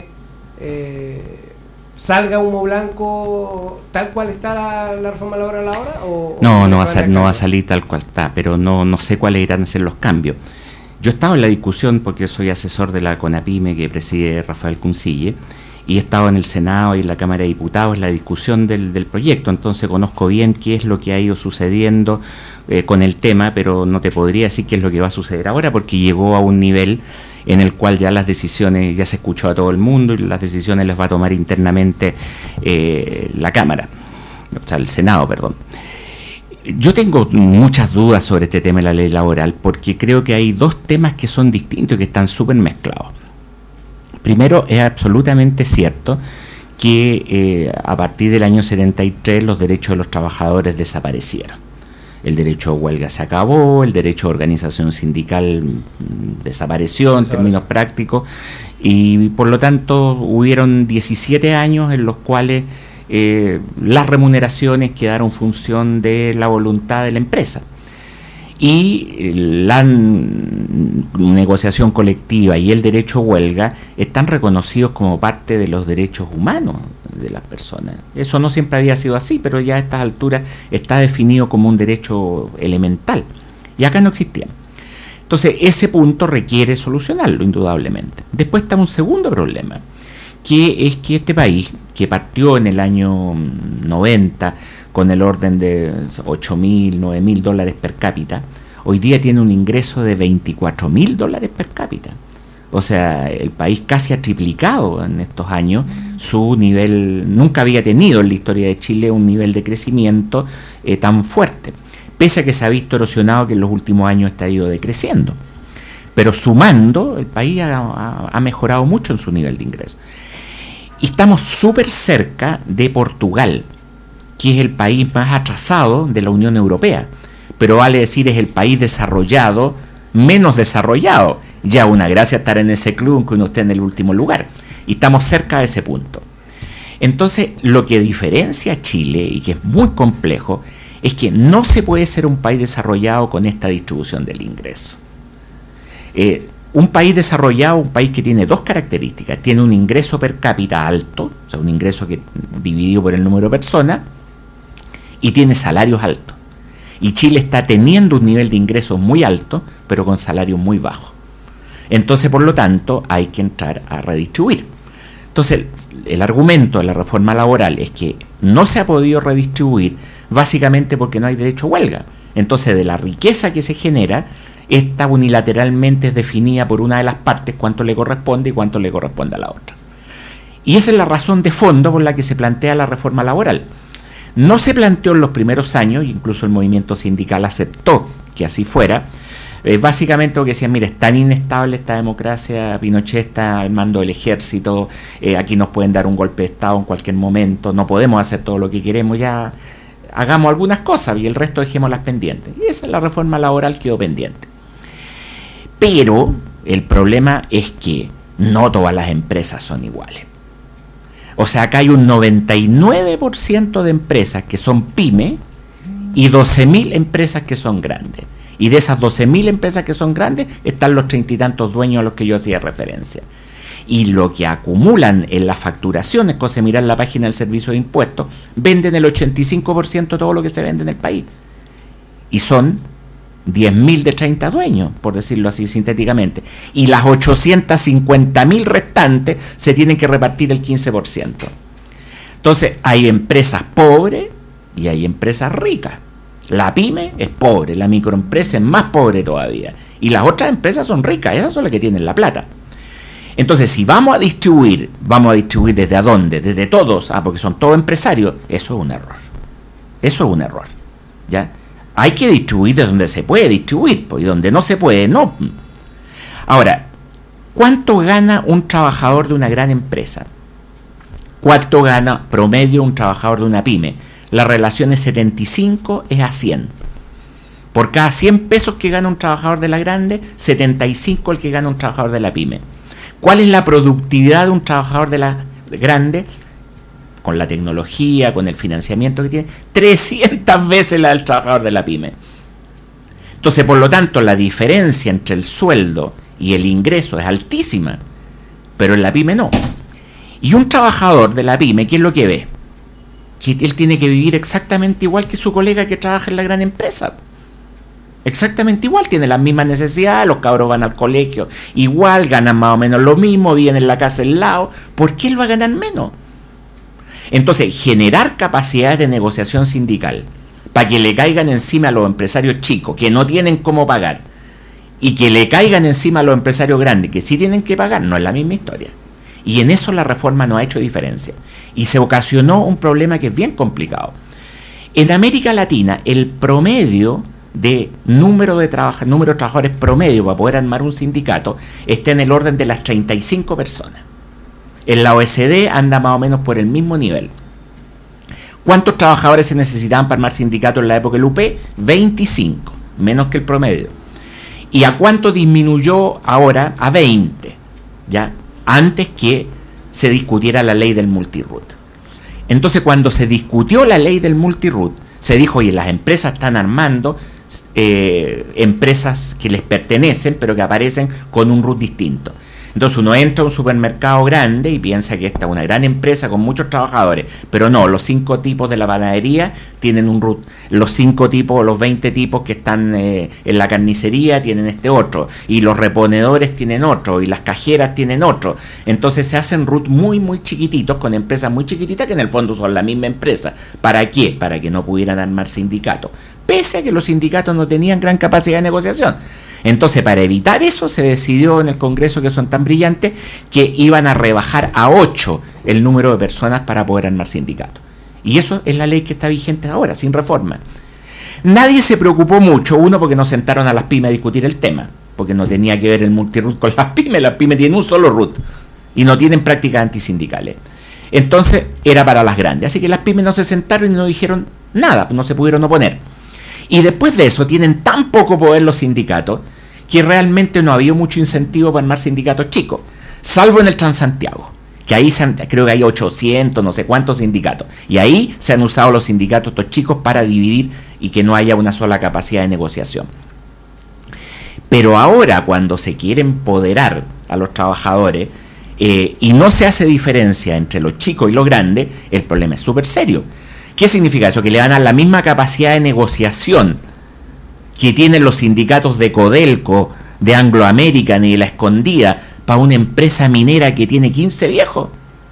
[SPEAKER 4] salga humo blanco tal cual está la reforma laboral ahora?
[SPEAKER 6] No va a salir tal cual está, pero no sé cuáles irán a ser los cambios. Yo he estado en la discusión porque soy asesor de la CONAPYME que preside Rafael Cuncille, y he estado en el Senado y en la Cámara de Diputados en la discusión del proyecto, entonces conozco bien qué es lo que ha ido sucediendo con el tema, pero no te podría decir qué es lo que va a suceder ahora, porque llegó a un nivel en el cual ya las decisiones, ya se escuchó a todo el mundo y las decisiones las va a tomar internamente la Cámara, o sea, el Senado, perdón. Yo tengo muchas dudas sobre este tema de la ley laboral, porque creo que hay 2 temas que son distintos y que están súper mezclados. Primero, es absolutamente cierto que a partir del año 73 los derechos de los trabajadores desaparecieron. El derecho a huelga se acabó, el derecho a organización sindical desapareció en términos prácticos, y por lo tanto hubieron 17 años en los cuales las remuneraciones quedaron en función de la voluntad de la empresa. Y la negociación colectiva y el derecho a huelga están reconocidos como parte de los derechos humanos de las personas. Eso no siempre había sido así, pero ya a estas alturas está definido como un derecho elemental. Y acá no existía. Entonces, ese punto requiere solucionarlo, indudablemente. Después está un segundo problema, que es que este país, que partió en el año 90 con el orden de $8.000, $9.000 per cápita, hoy día tiene un ingreso de $24.000 per cápita. O sea, el país casi ha triplicado en estos años su nivel. Nunca había tenido en la historia de Chile un nivel de crecimiento tan fuerte, pese a que se ha visto erosionado, que en los últimos años está ido decreciendo. Pero sumando, el país ha mejorado mucho en su nivel de ingreso. Y estamos súper cerca de Portugal, que es el país más atrasado de la Unión Europea, pero vale decir es el país desarrollado menos desarrollado. Ya una gracia estar en ese club, aunque uno esté en el último lugar, y estamos cerca de ese punto. Entonces, lo que diferencia a Chile, y que es muy complejo, es que no se puede ser un país desarrollado con esta distribución del ingreso. Un país desarrollado, un país que tiene 2 características: tiene un ingreso per cápita alto, o sea, un ingreso que dividido por el número de personas, y tiene salarios altos. Y Chile está teniendo un nivel de ingresos muy alto, pero con salarios muy bajos. Entonces, por lo tanto, hay que entrar a redistribuir. Entonces, el argumento de la reforma laboral es que no se ha podido redistribuir básicamente porque no hay derecho a huelga. Entonces, de la riqueza que se genera, esta unilateralmente es definida por una de las partes cuánto le corresponde y cuánto le corresponde a la otra. Y esa es la razón de fondo por la que se plantea la reforma laboral. No se planteó en los primeros años, incluso el movimiento sindical aceptó que así fuera, básicamente porque decían, mire, es tan inestable esta democracia, Pinochet está al mando del ejército, aquí nos pueden dar un golpe de Estado en cualquier momento, no podemos hacer todo lo que queremos, ya hagamos algunas cosas y el resto dejémoslas pendientes. Y esa es la reforma laboral, quedó pendiente. Pero el problema es que no todas las empresas son iguales. O sea, acá hay un 99% de empresas que son pyme y 12.000 empresas que son grandes. Y de esas 12.000 empresas que son grandes están los 30 y tantos dueños a los que yo hacía referencia. y lo que acumulan en las facturaciones, cosa mirar la página del Servicio de Impuestos, venden el 85% de todo lo que se vende en el país. Y son 10.000 de 30 dueños, por decirlo así sintéticamente. Y las 850.000 restantes se tienen que repartir el 15%. Entonces, hay empresas pobres y hay empresas ricas. La pyme es pobre, la microempresa es más pobre todavía. Y las otras empresas son ricas, esas son las que tienen la plata. Entonces, si vamos a distribuir ¿desde a dónde? Desde todos, porque son todos empresarios. Eso es un error. Eso es un error. ¿Ya? Hay que distribuir de donde se puede distribuir, y donde no se puede, no. Ahora, ¿cuánto gana un trabajador de una gran empresa? ¿Cuánto gana promedio un trabajador de una pyme? La relación es 75 es a 100. Por cada 100 pesos que gana un trabajador de la grande, 75 el que gana un trabajador de la pyme. ¿Cuál es la productividad de un trabajador de la grande? Con la tecnología, con el financiamiento que tiene, 300 veces la del trabajador de la pyme. Entonces, por lo tanto, la diferencia entre el sueldo y el ingreso es altísima, pero en la pyme no. Y un trabajador de la pyme, ¿qué es lo que ve? Que él tiene que vivir exactamente igual que su colega que trabaja en la gran empresa. Exactamente igual, tiene las mismas necesidades, los cabros van al colegio igual, ganan más o menos lo mismo, viven en la casa al lado. ¿Por qué él va a ganar menos? Entonces, generar capacidades de negociación sindical para que le caigan encima a los empresarios chicos que no tienen cómo pagar y que le caigan encima a los empresarios grandes que sí tienen que pagar, no es la misma historia. Y en eso la reforma no ha hecho diferencia. Y se ocasionó un problema que es bien complicado. En América Latina, el promedio de número de trabajadores promedio para poder armar un sindicato está en el orden de las 35 personas. En la OECD anda más o menos por el mismo nivel. ¿Cuántos trabajadores se necesitaban para armar sindicatos en la época del UP? 25, menos que el promedio. ¿Y a cuánto disminuyó ahora? A 20, ¿ya? Antes que se discutiera la ley del multiroot. Entonces, cuando se discutió la ley del multiroot, se dijo, oye, las empresas están armando empresas que les pertenecen, pero que aparecen con un root distinto. Entonces uno entra a un supermercado grande y piensa que esta es una gran empresa con muchos trabajadores, pero no, los 5 tipos de la panadería tienen un root, los 5 tipos o los 20 tipos que están en la carnicería tienen este otro, y los reponedores tienen otro, y las cajeras tienen otro. Entonces se hacen root muy muy chiquititos con empresas muy chiquititas que en el fondo son la misma empresa. ¿Para qué? Para que no pudieran armar sindicatos, pese a que los sindicatos no tenían gran capacidad de negociación. Entonces, para evitar eso, se decidió en el Congreso, que son tan brillantes, que iban a rebajar a 8 el número de personas para poder armar sindicatos. Y eso es la ley que está vigente ahora, sin reforma. Nadie se preocupó mucho, uno, porque no sentaron a las pymes a discutir el tema, porque no tenía que ver el multiroot con las pymes tienen un solo root y no tienen prácticas antisindicales. Entonces, era para las grandes. Así que las pymes no se sentaron y no dijeron nada, no se pudieron oponer. Y después de eso tienen tan poco poder los sindicatos que realmente no había mucho incentivo para armar sindicatos chicos, salvo en el Transantiago, que ahí creo que hay 800, no sé cuántos sindicatos, y ahí se han usado los sindicatos estos chicos para dividir y que no haya una sola capacidad de negociación. Pero ahora, cuando se quiere empoderar a los trabajadores y no se hace diferencia entre los chicos y los grandes, el problema es súper serio. ¿Qué significa eso? Que le van a dar la misma capacidad de negociación que tienen los sindicatos de Codelco, de Anglo American y de La Escondida para una empresa minera que tiene 15 viejos.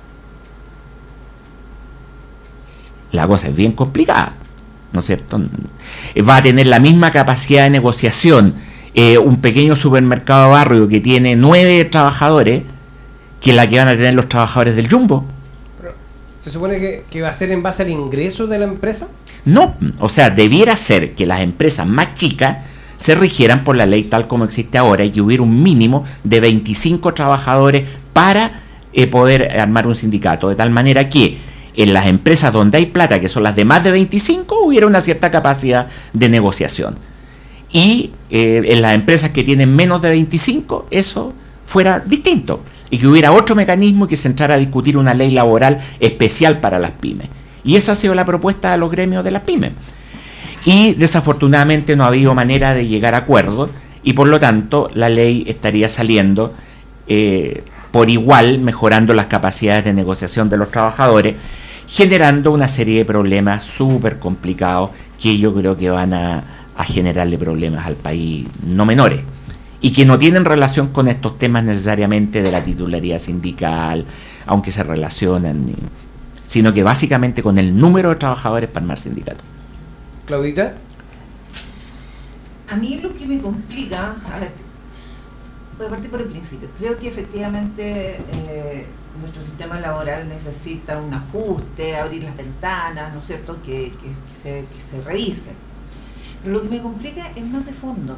[SPEAKER 6] La cosa es bien complicada, ¿no es cierto? Va a tener la misma capacidad de negociación un pequeño supermercado de barrio que tiene 9 trabajadores que la que van a tener los trabajadores del Jumbo.
[SPEAKER 4] ¿Se supone que va a ser en base al ingreso de la empresa?
[SPEAKER 6] No, o sea, debiera ser que las empresas más chicas se rigieran por la ley tal como existe ahora y que hubiera un mínimo de 25 trabajadores para poder armar un sindicato, de tal manera que en las empresas donde hay plata, que son las de más de 25, hubiera una cierta capacidad de negociación. Y en las empresas que tienen menos de 25, eso fuera distinto. Y que hubiera otro mecanismo y que se entrara a discutir una ley laboral especial para las pymes. Y esa ha sido la propuesta de los gremios de las pymes. Y desafortunadamente no ha habido manera de llegar a acuerdos y por lo tanto la ley estaría saliendo por igual, mejorando las capacidades de negociación de los trabajadores, generando una serie de problemas súper complicados que yo creo que van a generarle problemas al país no menores y que no tienen relación con estos temas necesariamente de la titularidad sindical, aunque se relacionan, sino que básicamente con el número de trabajadores para armar sindicatos.
[SPEAKER 4] Claudita.
[SPEAKER 5] A mí lo que me complica, a ver, voy a partir por el principio. Creo que efectivamente nuestro sistema laboral necesita un ajuste, abrir las ventanas, ¿no es cierto?, que se revise. Pero lo que me complica es más de fondo.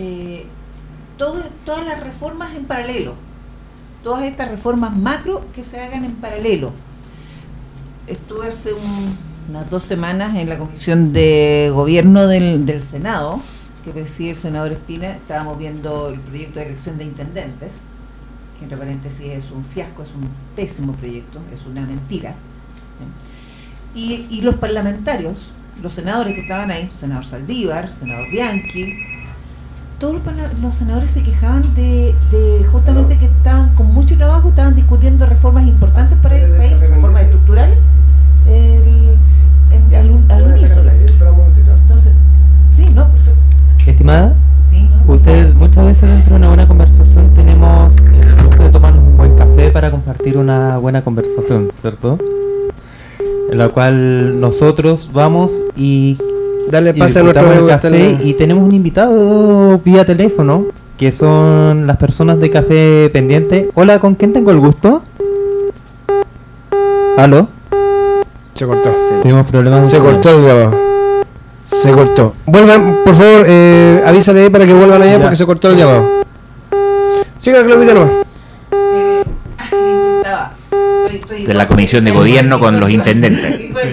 [SPEAKER 5] Todas las reformas en paralelo, todas estas reformas macro que se hagan en paralelo. Estuve hace unas 2 semanas en la Comisión de Gobierno del Senado, que preside el senador Espina. Estábamos viendo el proyecto de elección de intendentes, que entre paréntesis es un fiasco, es un pésimo proyecto, es una mentira. Y los parlamentarios, los senadores que estaban ahí, senador Saldívar, senador Bianchi, todos los senadores se quejaban de justamente que estaban con mucho trabajo, estaban discutiendo reformas importantes para el país, reformas estructurales, al unísono. Entonces, sí, no, perfecto.
[SPEAKER 3] Estimada,
[SPEAKER 5] Sí, ¿no?
[SPEAKER 3] ustedes muchas veces dentro de una buena conversación tenemos el gusto de tomarnos un buen café para compartir una buena conversación, ¿cierto? En la cual nosotros vamos y
[SPEAKER 4] Dale pase a nuestro amigo
[SPEAKER 3] café y tenemos un invitado vía teléfono que son las personas de Café Pendiente. Hola, ¿con quién tengo el gusto? ¿Aló?
[SPEAKER 4] Se cortó.
[SPEAKER 3] Tenemos problemas.
[SPEAKER 4] Se cortó el llamado. Se cortó. Vuelvan, por favor, avísale ahí para que vuelvan allá porque se cortó el llamado. Siga, Claudita, nomás.
[SPEAKER 6] De la Comisión de Gobierno con los intendentes.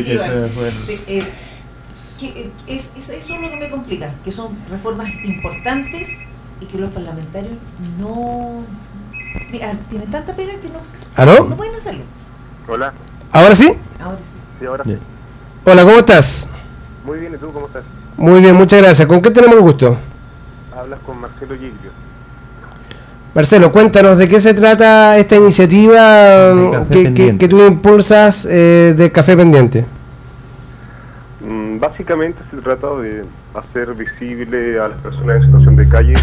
[SPEAKER 5] Eso es lo que me complica, que son reformas importantes y que los parlamentarios no tienen tanta pega que no
[SPEAKER 4] ¿Aló?
[SPEAKER 5] pueden hacerlo.
[SPEAKER 7] Hola,
[SPEAKER 4] ¿Ahora sí?
[SPEAKER 5] Ahora sí.
[SPEAKER 7] sí, ahora
[SPEAKER 3] Bien.
[SPEAKER 4] Hola, ¿cómo estás?
[SPEAKER 7] muy bien, ¿y tú cómo estás?
[SPEAKER 4] Muy bien, muchas gracias. ¿Con qué tenemos el gusto?
[SPEAKER 7] Hablas con Marcelo Giglio.
[SPEAKER 4] Marcelo, cuéntanos de qué se trata esta iniciativa
[SPEAKER 3] De Café Pendiente.
[SPEAKER 4] que tú impulsas de Café Pendiente.
[SPEAKER 7] Básicamente se trata de hacer visible a las personas en situación de calle,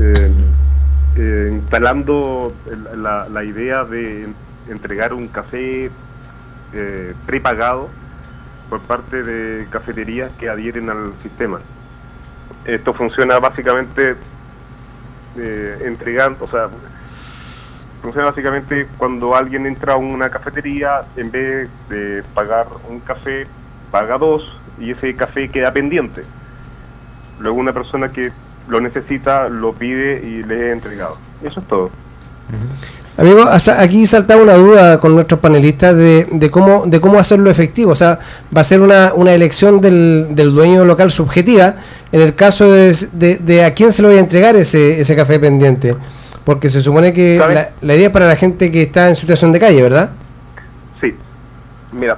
[SPEAKER 7] instalando la idea de entregar un café prepagado por parte de cafeterías que adhieren al sistema. Esto funciona básicamente entregando, o sea, funciona básicamente cuando alguien entra a una cafetería, en vez de pagar un café, paga 2 y ese café queda pendiente. Luego una persona que lo necesita lo pide y le es entregado. Eso es todo.
[SPEAKER 4] Amigo, aquí saltaba una duda con nuestros panelistas de cómo hacerlo efectivo. O sea, va a ser una elección del dueño local subjetiva en el caso de a quién se lo voy a entregar ese café pendiente. Porque se supone que la idea es para la gente que está en situación de calle, ¿verdad?
[SPEAKER 7] Sí. Mira,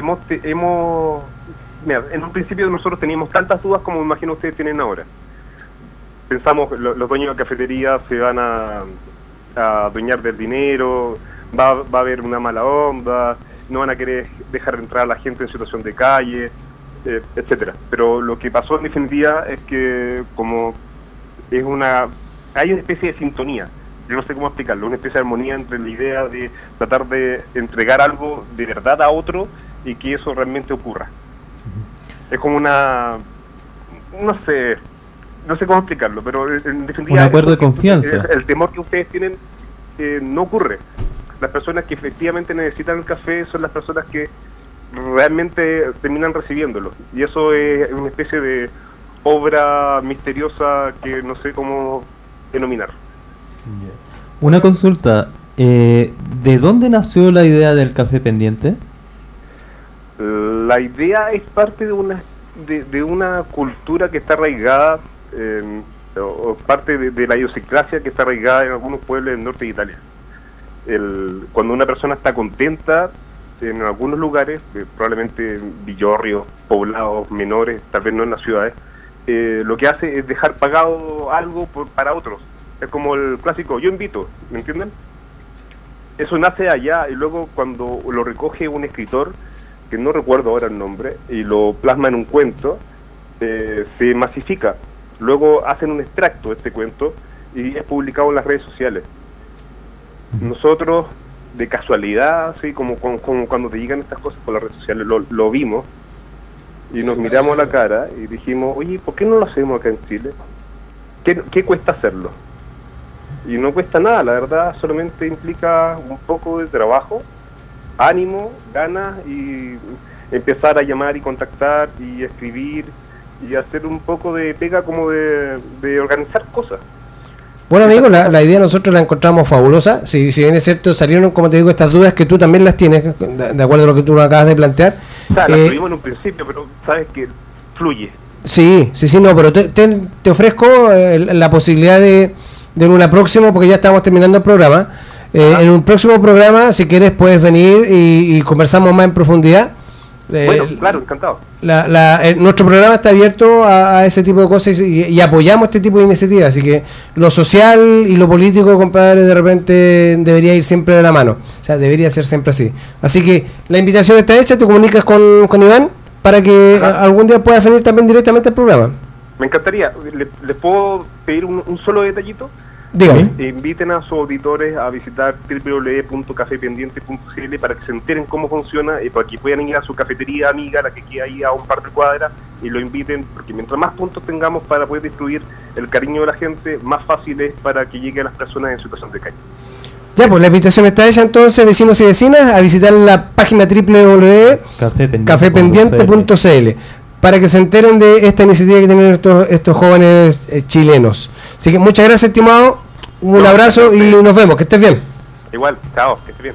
[SPEAKER 7] mira, en un principio nosotros teníamos tantas dudas como imagino ustedes tienen ahora. Pensamos, los dueños de cafetería se van a adueñar del dinero, va a haber una mala onda, no van a querer dejar entrar a la gente en situación de calle, etcétera. Pero lo que pasó en definitiva es que como hay una especie de sintonía, yo no sé cómo explicarlo, una especie de armonía entre la idea de tratar de entregar algo de verdad a otro y que eso realmente ocurra. Es como no sé cómo explicarlo, pero en definitiva...
[SPEAKER 3] Un acuerdo de confianza.
[SPEAKER 7] El temor que ustedes tienen no ocurre. Las personas que efectivamente necesitan el café son las personas que realmente terminan recibiéndolo. Y eso es una especie de obra misteriosa que no sé cómo denominar.
[SPEAKER 3] Una consulta. ¿De dónde nació la idea del café pendiente?
[SPEAKER 7] La idea es parte de una cultura que está arraigada, o parte de la idiosincrasia que está arraigada en algunos pueblos del norte de Italia. Cuando una persona está contenta, en algunos lugares, probablemente en villorrios, poblados menores, tal vez no en las ciudades, lo que hace es dejar pagado algo para otros. Es como el clásico, yo invito, ¿me entienden? eso nace allá y luego cuando lo recoge un escritor, que no recuerdo ahora el nombre, y lo plasma en un cuento, se masifica. Luego hacen un extracto de este cuento y es publicado en las redes sociales. Nosotros, de casualidad, así como cuando te llegan estas cosas por las redes sociales, lo vimos y nos miramos a la cara y dijimos, oye, ¿por qué no lo hacemos acá en Chile? ¿Qué cuesta hacerlo? Y no cuesta nada, la verdad, solamente implica un poco de trabajo, ánimo, ganas y empezar a llamar y contactar y escribir y hacer un poco de pega como de organizar cosas.
[SPEAKER 4] Bueno, amigos, la idea nosotros la encontramos fabulosa. Si bien es cierto, salieron, como te digo, estas dudas que tú también las tienes, de acuerdo a lo que tú nos acabas de plantear.
[SPEAKER 7] O sea, las tuvimos en un principio, pero sabes que fluye.
[SPEAKER 4] Sí, no, pero te ofrezco la posibilidad de en una próxima, porque ya estamos terminando el programa. En un próximo programa, si quieres, puedes venir y conversamos más en profundidad.
[SPEAKER 7] Bueno, claro, encantado.
[SPEAKER 4] Nuestro programa está abierto a ese tipo de cosas y apoyamos este tipo de iniciativas, así que lo social y lo político, compadre, de repente debería ir siempre de la mano, o sea, debería ser siempre así. Así que la invitación está hecha, te comunicas con Iván para que algún día puedas venir también directamente al programa.
[SPEAKER 7] Me encantaría. ¿Les puedo pedir un solo detallito?
[SPEAKER 4] Dígame.
[SPEAKER 7] Inviten a sus auditores a visitar www.cafependiente.cl para que se enteren cómo funciona y para que puedan ir a su cafetería amiga, la que queda ahí a un par de cuadras, y lo inviten, porque mientras más puntos tengamos para poder distribuir el cariño de la gente, más fácil es para que llegue a las personas en situación de calle.
[SPEAKER 4] Ya, pues la invitación está hecha entonces, vecinos y vecinas, a visitar la página www.cafependiente.cl para que se enteren de esta iniciativa que tienen estos jóvenes chilenos. Así que muchas gracias, estimado, un abrazo y nos vemos, que estés bien.
[SPEAKER 7] Igual, chao, que estés bien.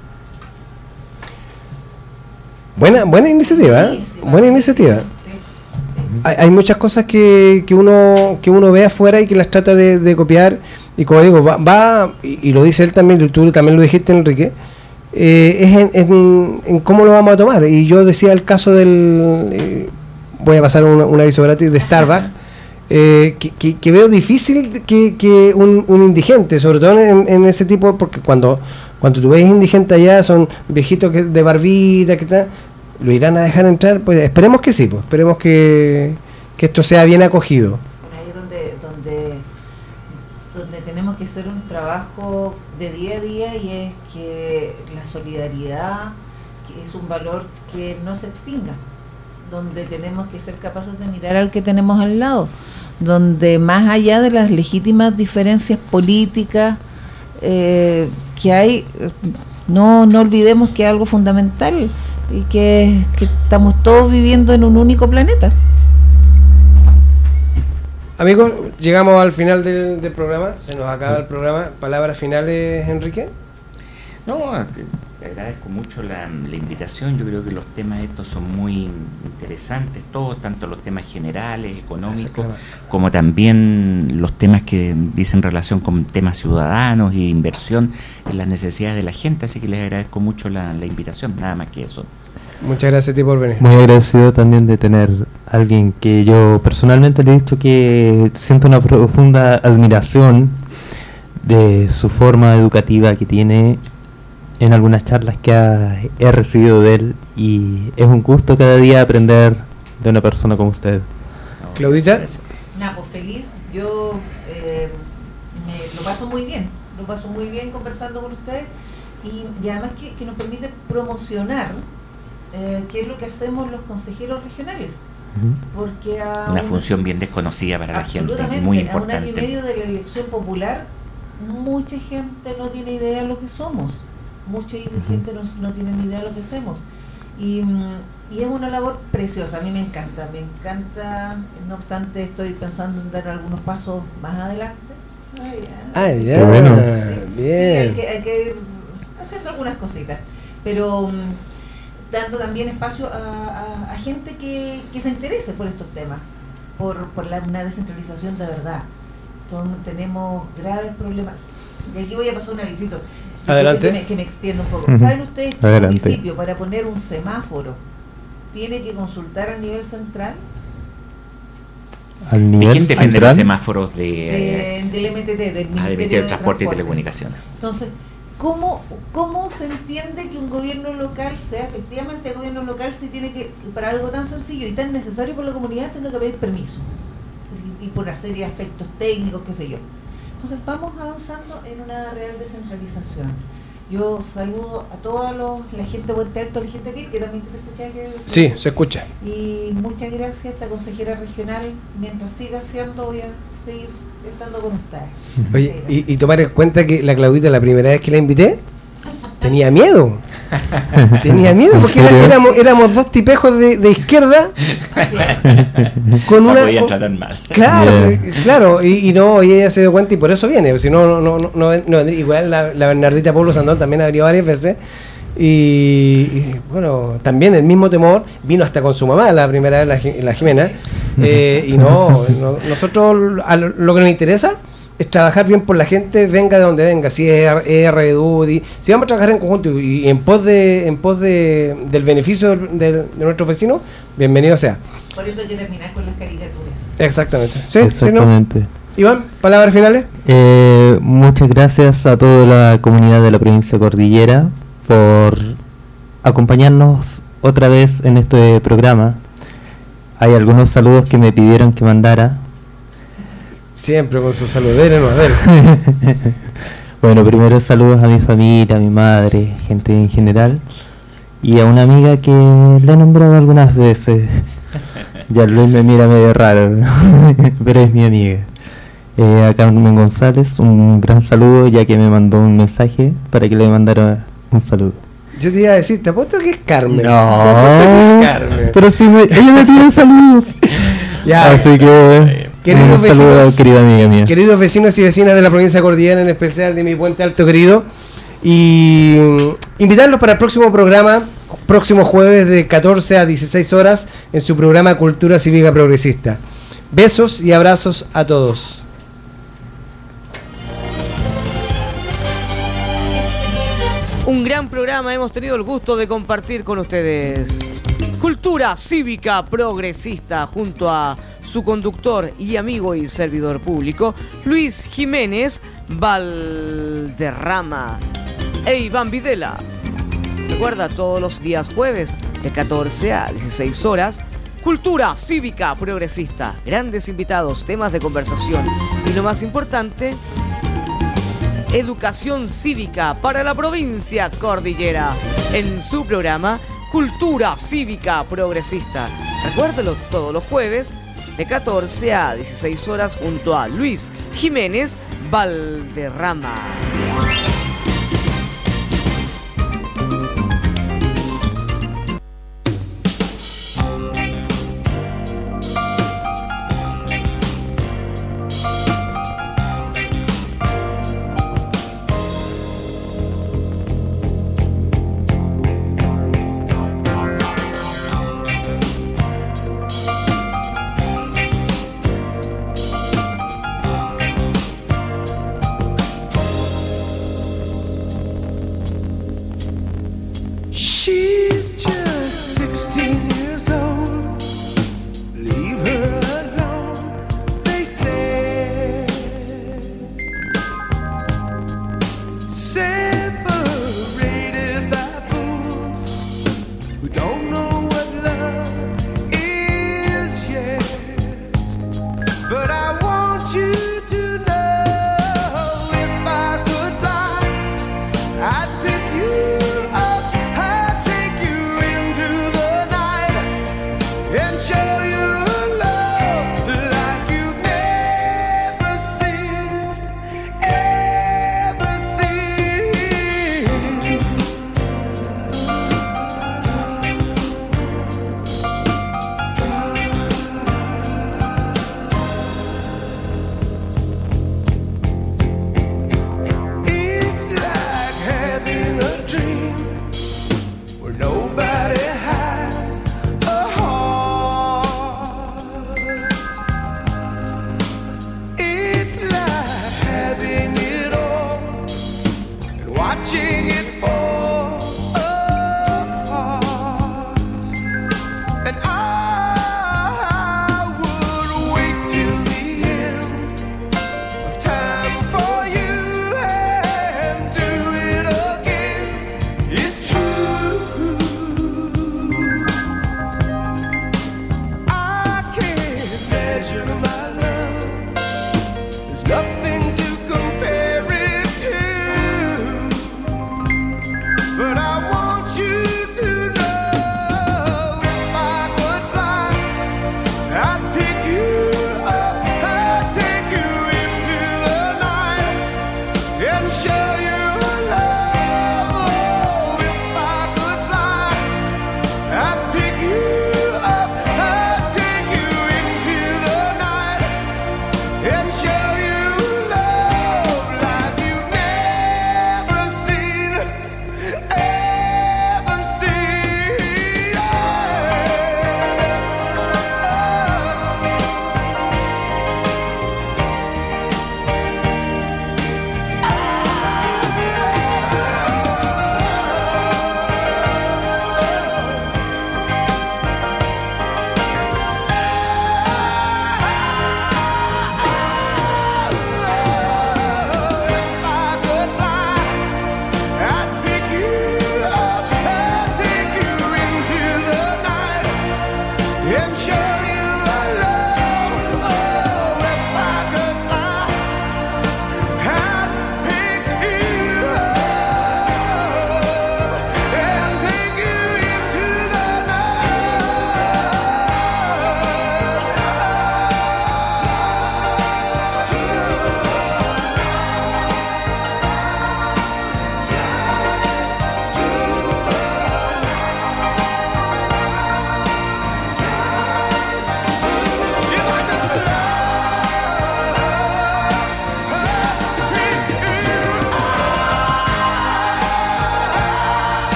[SPEAKER 4] Buena iniciativa, ¿eh? Buena iniciativa. Hay muchas cosas que uno ve afuera y que las trata de copiar, y como digo, va y lo dice él también, tú también lo dijiste, Enrique, es en cómo lo vamos a tomar. Y yo decía el caso del... voy a pasar un aviso gratis de Starbucks, que veo difícil que un indigente, sobre todo en ese tipo, porque cuando tú ves indigente allá, son viejitos de barbita, que tal, lo irán a dejar entrar. Pues esperemos que sí, pues esperemos que esto sea bien acogido.
[SPEAKER 5] Ahí es donde tenemos que hacer un trabajo de día a día, y es que la solidaridad, que es un valor que no se extinga, donde tenemos que ser capaces de mirar al que tenemos al lado, donde más allá de las legítimas diferencias políticas que hay, no olvidemos que es algo fundamental y que estamos todos viviendo en un único planeta.
[SPEAKER 4] Amigos, llegamos al final del programa, se nos acaba el programa. ¿Palabras finales, Enrique?
[SPEAKER 6] No, te agradezco mucho la invitación. Yo creo que los temas estos son muy interesantes, todos, tanto los temas generales, económicos, como también los temas que dicen relación con temas ciudadanos y inversión en las necesidades de la gente, así que les agradezco mucho la invitación, nada más que eso.
[SPEAKER 4] Muchas gracias a ti por venir.
[SPEAKER 3] Muy agradecido también de tener a alguien que yo personalmente le he dicho que siento una profunda admiración de su forma educativa que tiene en algunas charlas que he recibido de él, y es un gusto cada día aprender de una persona como usted.
[SPEAKER 4] Claudita.
[SPEAKER 5] Nada, pues feliz, yo lo paso muy bien conversando con ustedes, y además que nos permite promocionar qué es lo que hacemos los consejeros regionales, porque
[SPEAKER 6] una función bien desconocida para la gente, muy importante.
[SPEAKER 5] A un año y medio de la elección popular, mucha gente no tiene idea de lo que somos. Mucha gente no tiene ni idea de lo que hacemos, y es una labor preciosa. A mí me encanta, no obstante estoy pensando en dar algunos pasos más adelante.
[SPEAKER 4] Qué bueno. Bien.
[SPEAKER 5] Sí, hay que ir haciendo algunas cositas, pero dando también espacio a gente que se interese por estos temas, por una descentralización de verdad. Tenemos graves problemas, y aquí voy a pasar un avisito.
[SPEAKER 4] Adelante.
[SPEAKER 5] Que me extienda un poco. ¿Saben ustedes que el municipio, para poner un semáforo, tiene que consultar al nivel central?
[SPEAKER 6] ¿De quién dependen los semáforos?
[SPEAKER 5] Del MTT, del Ministerio
[SPEAKER 6] de Transporte y Telecomunicaciones.
[SPEAKER 5] Entonces, ¿Cómo se entiende que un gobierno local sea efectivamente gobierno local si tiene que, para algo tan sencillo y tan necesario por la comunidad, tenga que pedir permiso? Y por una serie de aspectos técnicos, qué sé yo. Entonces vamos avanzando en una real descentralización. Yo saludo a toda la gente de Puente Alto, la gente que también se escucha.
[SPEAKER 4] Sí, se escucha.
[SPEAKER 5] Y muchas gracias a esta consejera regional. Mientras siga siendo, voy a seguir estando con ustedes.
[SPEAKER 4] Oye, y tomar en cuenta que la Claudita, la primera vez que la invité, tenía miedo. Tenía miedo porque éramos dos tipejos de izquierda con
[SPEAKER 6] no
[SPEAKER 4] una.
[SPEAKER 6] podía tratar mal.
[SPEAKER 4] Claro, y ella se dio cuenta y por eso viene. Si no, igual la Bernardita Pablo Sandón también ha venido varias veces. Y bueno, también el mismo temor, vino hasta con su mamá la primera vez, la Jimena. Nosotros lo que nos interesa es trabajar bien por la gente, venga de donde venga, si es RDUDI, si vamos a trabajar en conjunto y en pos del beneficio de nuestros vecinos, bienvenido sea.
[SPEAKER 5] Por eso hay que terminar con las caricaturas.
[SPEAKER 4] Exactamente. ¿Sí?
[SPEAKER 3] Exactamente.
[SPEAKER 4] ¿Sí, no? Iván, palabras finales.
[SPEAKER 3] Muchas gracias a toda la comunidad de la provincia Cordillera por acompañarnos otra vez en este programa. Hay algunos saludos que me pidieron que mandara.
[SPEAKER 4] Siempre con su saludero, no,
[SPEAKER 3] Bueno, primero saludos a mi familia, a mi madre, gente en general, y a una amiga que le he nombrado algunas veces. Ya Luis me mira medio raro, pero es mi amiga. A Carmen González, un gran saludo, ya que me mandó un mensaje para que le mandara un saludo.
[SPEAKER 4] Yo te iba a decir, te apuesto que es Carmen.
[SPEAKER 3] No, pero si ella me pide saludos.
[SPEAKER 4] Ya,
[SPEAKER 3] así que un saludo, querida amiga mía.
[SPEAKER 4] Queridos vecinos y vecinas de la provincia Cordillera, en especial de mi Puente Alto querido, y invitarlos para el próximo programa, próximo jueves de 14 a 16 horas, en su programa Cultura Cívica Progresista. Besos y abrazos a todos.
[SPEAKER 1] Un gran programa hemos tenido el gusto de compartir con ustedes. Cultura Cívica Progresista, junto a su conductor y amigo y servidor público, Luis Jiménez Valderrama e Iván Videla. Recuerda, todos los días jueves de 14 a 16 horas, Cultura Cívica Progresista. Grandes invitados, temas de conversación y lo más importante, educación cívica para la provincia Cordillera en su programa Cultura Cívica Progresista. Recuérdelo, todos los jueves de 14 a 16 horas junto a Luis Jiménez Valderrama.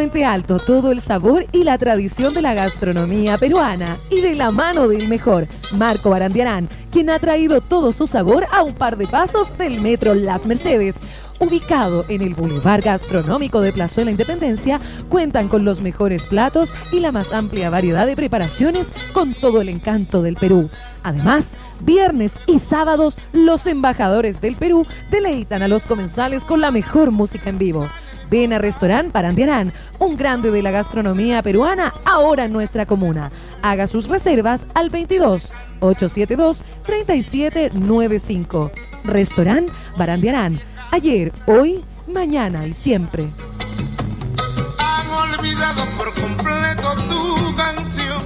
[SPEAKER 8] Puente Alto, todo el sabor y la tradición de la gastronomía peruana y de la mano del mejor, Marco Barandiarán, quien ha traído todo su sabor a un par de pasos del metro Las Mercedes. Ubicado en el Boulevard Gastronómico de Plazuela Independencia, cuentan con los mejores platos y la más amplia variedad de preparaciones con todo el encanto del Perú. Además, viernes y sábados, los embajadores del Perú deleitan a los comensales con la mejor música en vivo. Ven a Restaurant Barandiarán, un grande de la gastronomía peruana, ahora en nuestra comuna. Haga sus reservas al 22-872-3795. Restaurant Barandiarán. Ayer, hoy, mañana y siempre.
[SPEAKER 9] Han olvidado por completo tu canción.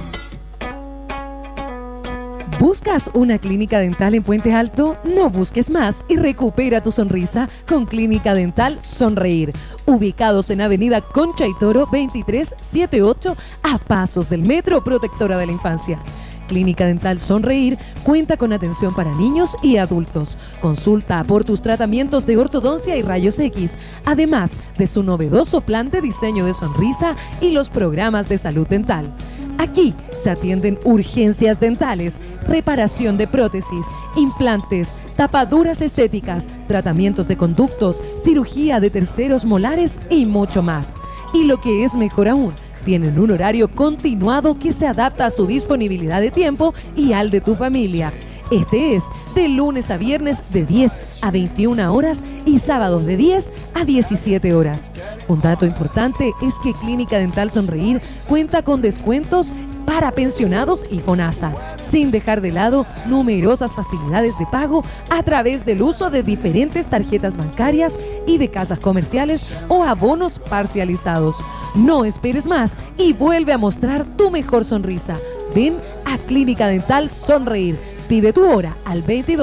[SPEAKER 8] ¿Buscas una clínica dental en Puente Alto? No busques más y recupera tu sonrisa con Clínica Dental Sonreír. Ubicados en Avenida Concha y Toro 2378, a pasos del Metro Protectora de la Infancia. Clínica Dental Sonreír cuenta con atención para niños y adultos. Consulta por tus tratamientos de ortodoncia y rayos X, además de su novedoso plan de diseño de sonrisa y los programas de salud dental. Aquí se atienden urgencias dentales, reparación de prótesis, implantes, tapaduras estéticas, tratamientos de conductos, cirugía de terceros molares y mucho más. Y lo que es mejor aún, tienen un horario continuado que se adapta a su disponibilidad de tiempo y al de tu familia. Este es de lunes a viernes de 10 a 21 horas y sábados de 10 a 17 horas. Un dato importante es que Clínica Dental Sonreír cuenta con descuentos para pensionados y FONASA, sin dejar de lado numerosas facilidades de pago a través del uso de diferentes tarjetas bancarias y de casas comerciales o abonos parcializados. No esperes más y vuelve a mostrar tu mejor sonrisa. Ven a Clínica Dental Sonreír. Pide tu hora al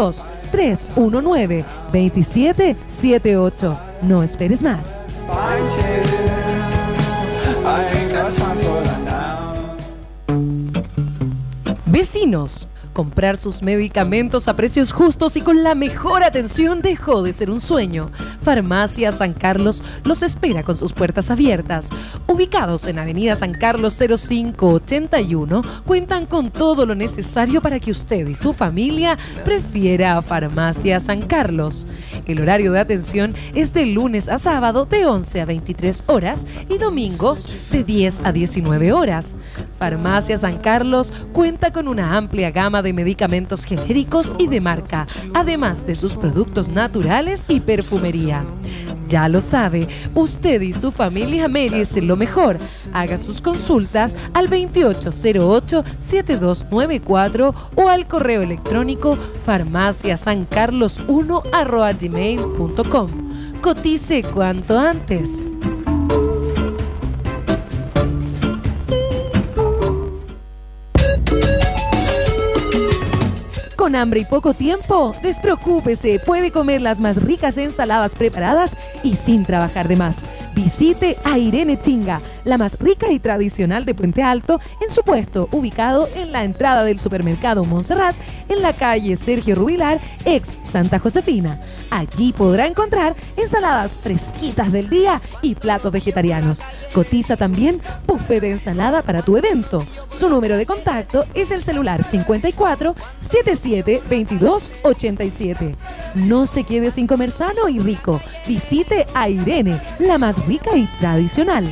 [SPEAKER 8] 22-319-2778. No esperes más. Vecinos, comprar sus medicamentos a precios justos y con la mejor atención dejó de ser un sueño. Farmacia San Carlos los espera con sus puertas abiertas. Ubicados en Avenida San Carlos 0581, cuentan con todo lo necesario para que usted y su familia prefiera a Farmacia San Carlos. El horario de atención es de lunes a sábado de 11 a 23 horas y domingos de 10 a 19 horas. Farmacia San Carlos cuenta con una amplia gama de medicamentos genéricos y de marca, además de sus productos naturales y perfumería. Ya lo sabe, usted y su familia merecen lo mejor. Haga sus consultas al 2808-7294 o al correo electrónico farmaciasancarlos1@gmail.com. Cotice cuanto antes. ¿Con hambre y poco tiempo? Despreocúpese, puede comer las más ricas ensaladas preparadas y sin trabajar de más. Visite a Irene Chinga, la más rica y tradicional de Puente Alto, en su puesto ubicado en la entrada del supermercado Montserrat, en la calle Sergio Rubilar, ex Santa Josefina. Allí podrá encontrar ensaladas fresquitas del día y platos vegetarianos. Cotiza también buffet de ensalada para tu evento. Su número de contacto es el celular 54 77 22 87. No se quede sin comer sano y rico. Visite a Irene, la más rica y tradicional.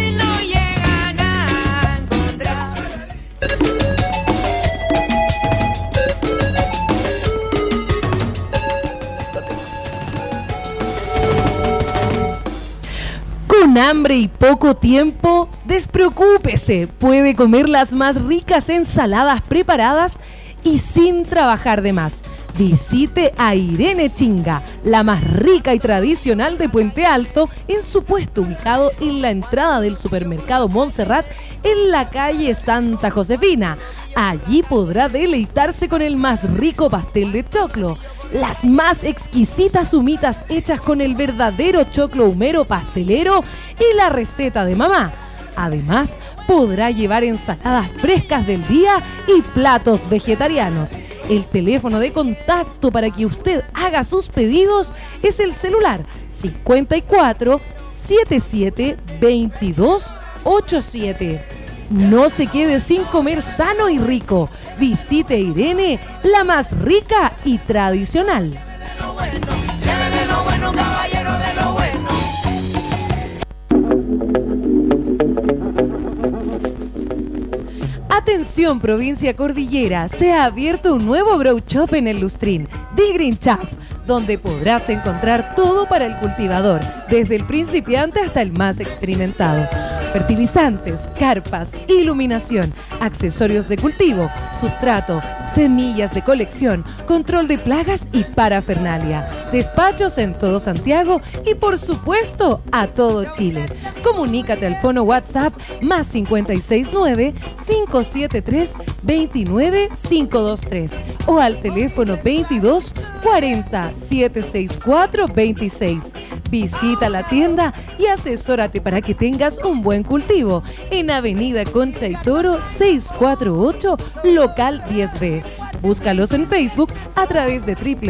[SPEAKER 8] ¿Con hambre y poco tiempo? Despreocúpese, puede comer las más ricas ensaladas preparadas y sin trabajar de más. Visite a Irene Chinga, la más rica y tradicional de Puente Alto, en su puesto ubicado en la entrada del supermercado Montserrat, en la calle Santa Josefina. Allí podrá deleitarse con el más rico pastel de choclo, las más exquisitas humitas hechas con el verdadero choclo humero pastelero y la receta de mamá. Además, podrá llevar ensaladas frescas del día y platos vegetarianos. El teléfono de contacto para que usted haga sus pedidos es el celular 54 772287. No se quede sin comer sano y rico. Visite Irene, la más rica y tradicional. Atención provincia cordillera, se ha abierto un nuevo grow shop en el Lustrín, The Green Chap, donde podrás encontrar todo para el cultivador, desde el principiante hasta el más experimentado. Fertilizantes, carpas, iluminación, accesorios de cultivo, sustrato, semillas de colección, control de plagas y parafernalia. Despachos en todo Santiago y por supuesto a todo Chile. Comunícate al fono WhatsApp más 569-573-29523 o al teléfono 22 40 764 26. Visita la tienda y asesórate para que tengas un buen cultivo en Avenida Concha y Toro 648, local 10B. Búscalos en Facebook a través de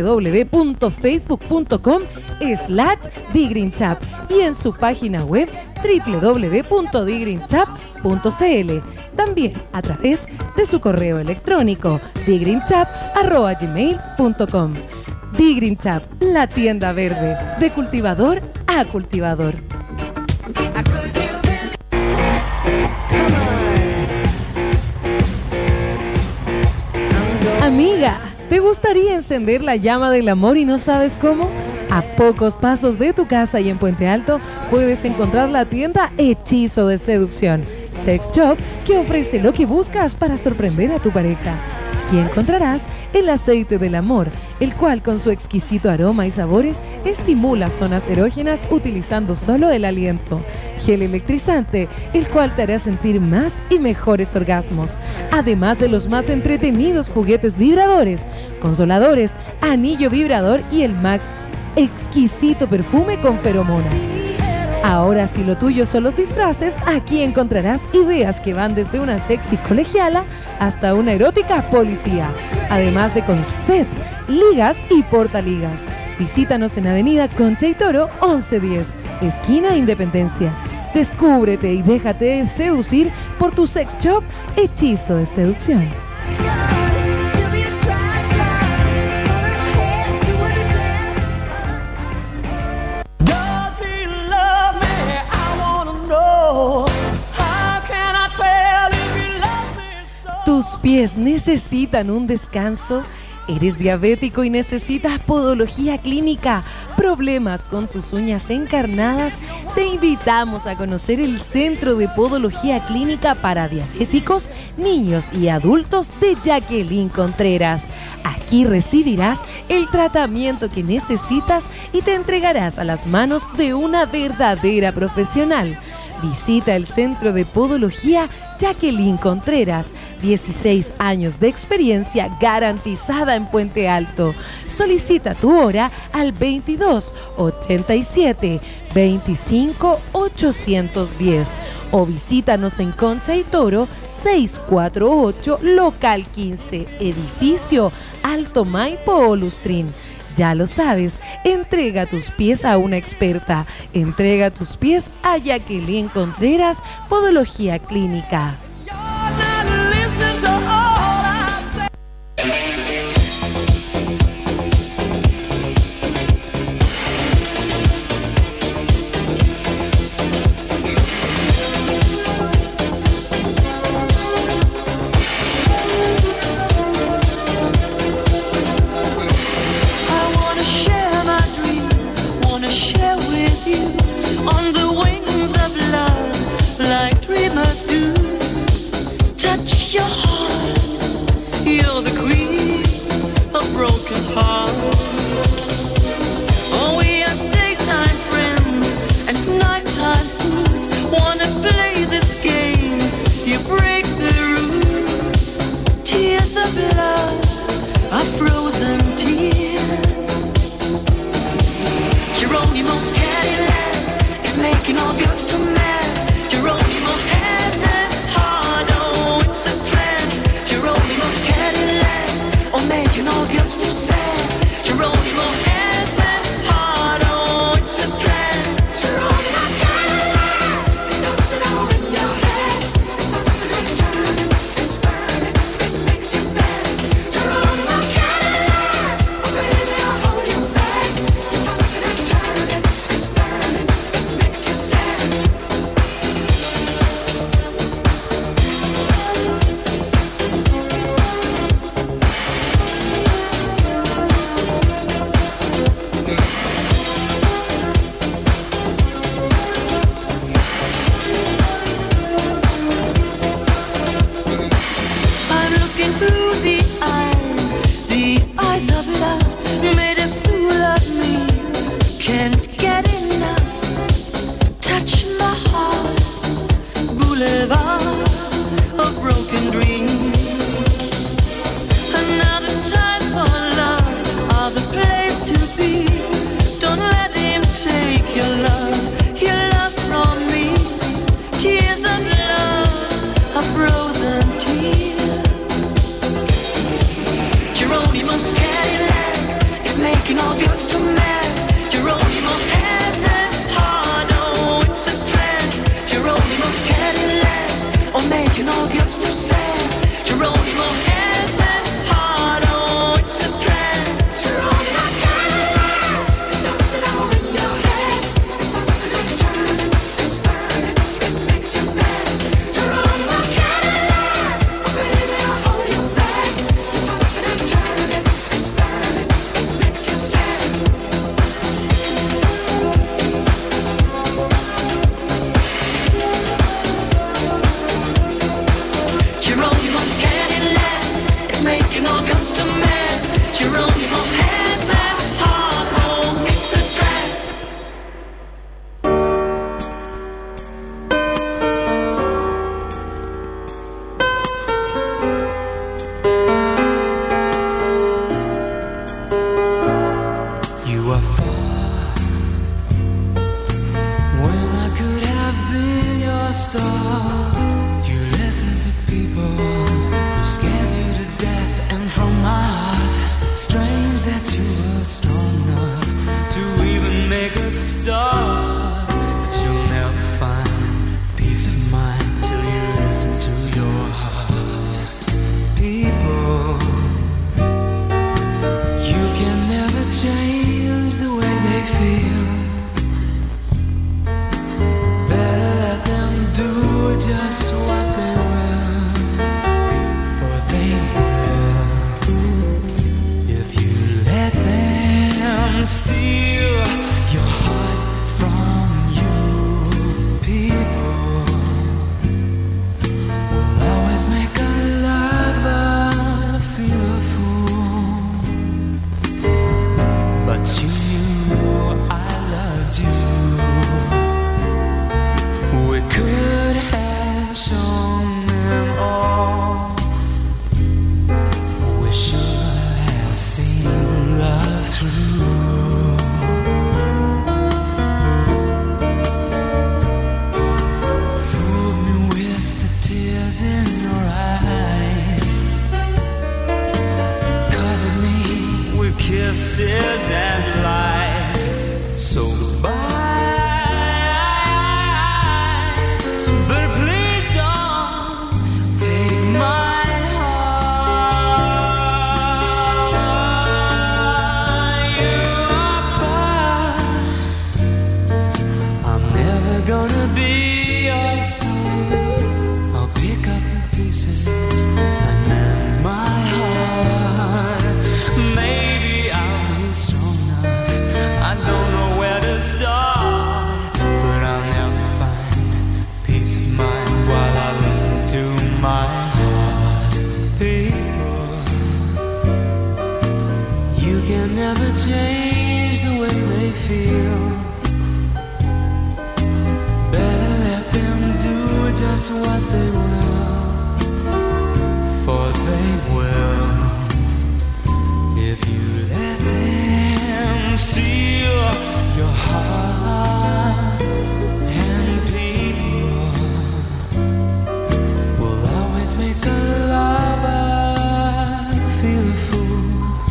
[SPEAKER 8] www.facebook.com/TheGreenChap y en su página web www.thegreenchap.cl. También a través de su correo electrónico thegreenchap@gmail.com. The Green Chap, la tienda verde, de cultivador a cultivador. Amiga, ¿te gustaría encender la llama del amor y no sabes cómo? A pocos pasos de tu casa y en Puente Alto puedes encontrar la tienda Hechizo de Seducción, Sex Shop, que ofrece lo que buscas para sorprender a tu pareja. Aquí encontrarás el aceite del amor, el cual con su exquisito aroma y sabores estimula zonas erógenas utilizando solo el aliento. Gel electrizante, el cual te hará sentir más y mejores orgasmos. Además de los más entretenidos juguetes vibradores, consoladores, anillo vibrador y el más exquisito perfume con feromonas. Ahora, si lo tuyo son los disfraces, aquí encontrarás ideas que van desde una sexy colegiala hasta una erótica policía, además de corset, ligas y portaligas. Visítanos en Avenida Concha y Toro 1110, esquina Independencia. Descúbrete y déjate seducir por tu sex shop Hechizo de Seducción. ¿Tus pies necesitan un descanso? ¿Eres diabético y necesitas podología clínica? ¿Problemas con tus uñas encarnadas? Te invitamos a conocer el Centro de Podología Clínica para Diabéticos, Niños y Adultos de Jacqueline Contreras. Aquí recibirás el tratamiento que necesitas y te entregarás a las manos de una verdadera profesional. Visita el Centro de Podología Jacqueline Contreras, 16 años de experiencia garantizada en Puente Alto. Solicita tu hora al 22 87 25 810 o visítanos en Concha y Toro 648, local 15, edificio Alto Maipo, Lustrín. Ya lo sabes, entrega tus pies a una experta. Entrega tus pies a Jacqueline Contreras, Podología Clínica.
[SPEAKER 10] Geronimo's looking through the eyes of love, made a fool of me, can't get enough, touch my heart, boulevard of broken dreams, another time for love, other place to be, don't let him take your love from me, tears of love are frozen tears. Geronimo's Cadillac is making all girls too mad. Geronimo has a heart, oh, it's a drag. Geronimo's Cadillac, oh, making all girls too sad. Geronimo has a heart, oh, it's a drag. Geronimo's Cadillac, it doesn't all in your head. It's just like turning, it's burning, it makes you mad. Geronimo's Cadillac, oh, baby, I'll hold you back. It's just like turning, it's burning, it makes you sad. Geronimo's Cadillac, it's making all guns to mad. Geronimo has a heart, oh, it's a drag.
[SPEAKER 11] You are far when I could have been your star. You listen to people who scares you to death, and from my heart, strange that you were strong enough to even make a start. But you'll never find peace of mind till you listen to your heart. People, you can never change the way they feel. Better let them do just what they will, for they will. If you let them steal your heart from you, people will always make a lover feel a fool. But you knew I loved you. We could have shown them all. We should have seen love through. Fooled me with the tears in your eyes, covered me with kisses and lies. So goodbye, but please don't take my heart. You are far. I'm never gonna be your son. I'll pick up the pieces and mend my heart. Maybe I'll be strong enough. I don't know where to start, but I'll never find peace of mind while I listen to my heart. People, you can never change the way they feel. Better let them do just what they will, for they will. If you let them steal your heart, and people will always make a lover feel a fool.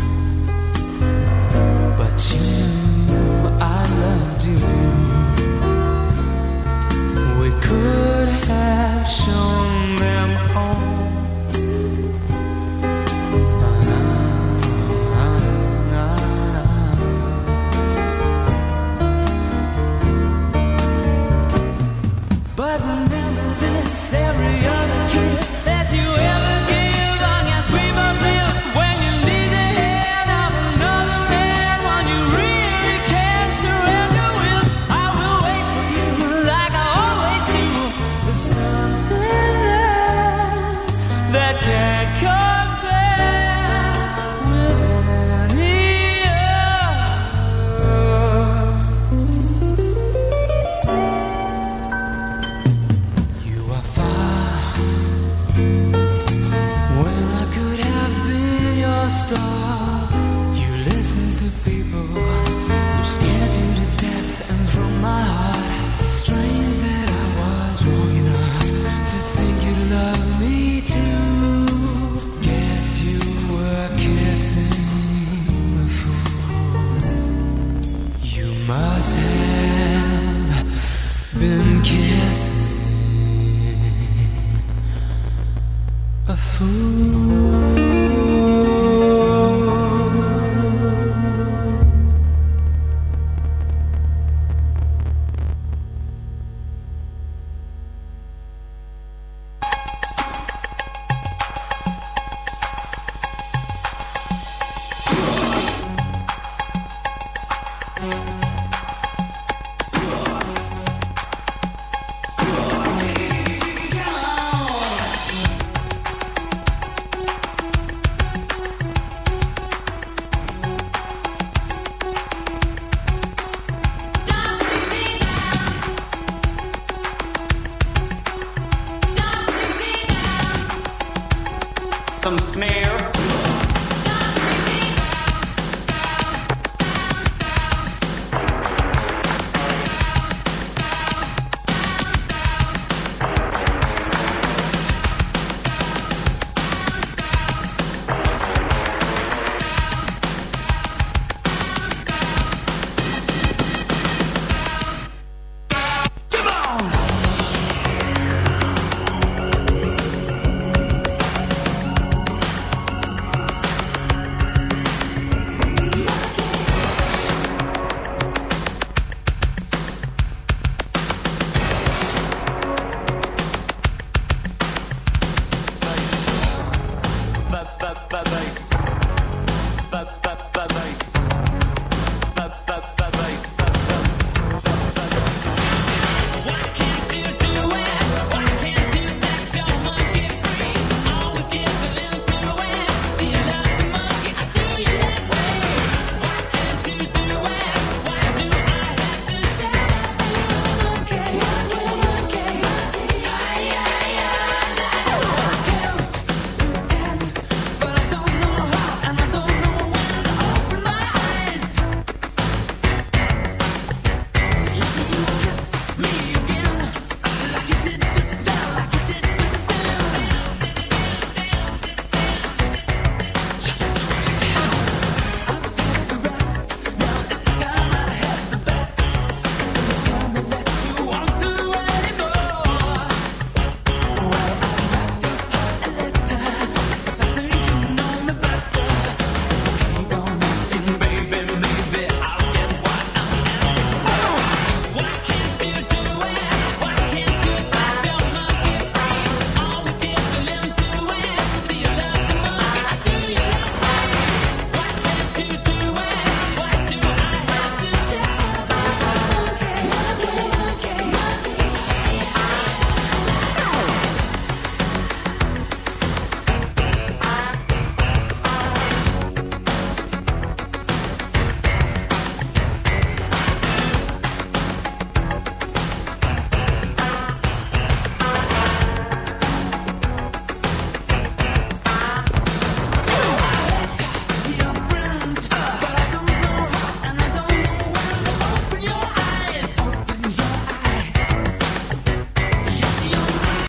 [SPEAKER 11] But you knew I loved you. We could have shown them all. star. You listen to people who scared you to death, and from my heart, it's strange that I was wrong enough to think you love me too. Guess you were kissing a fool. You must have been kissing a fool.
[SPEAKER 12] Some snare. Bass.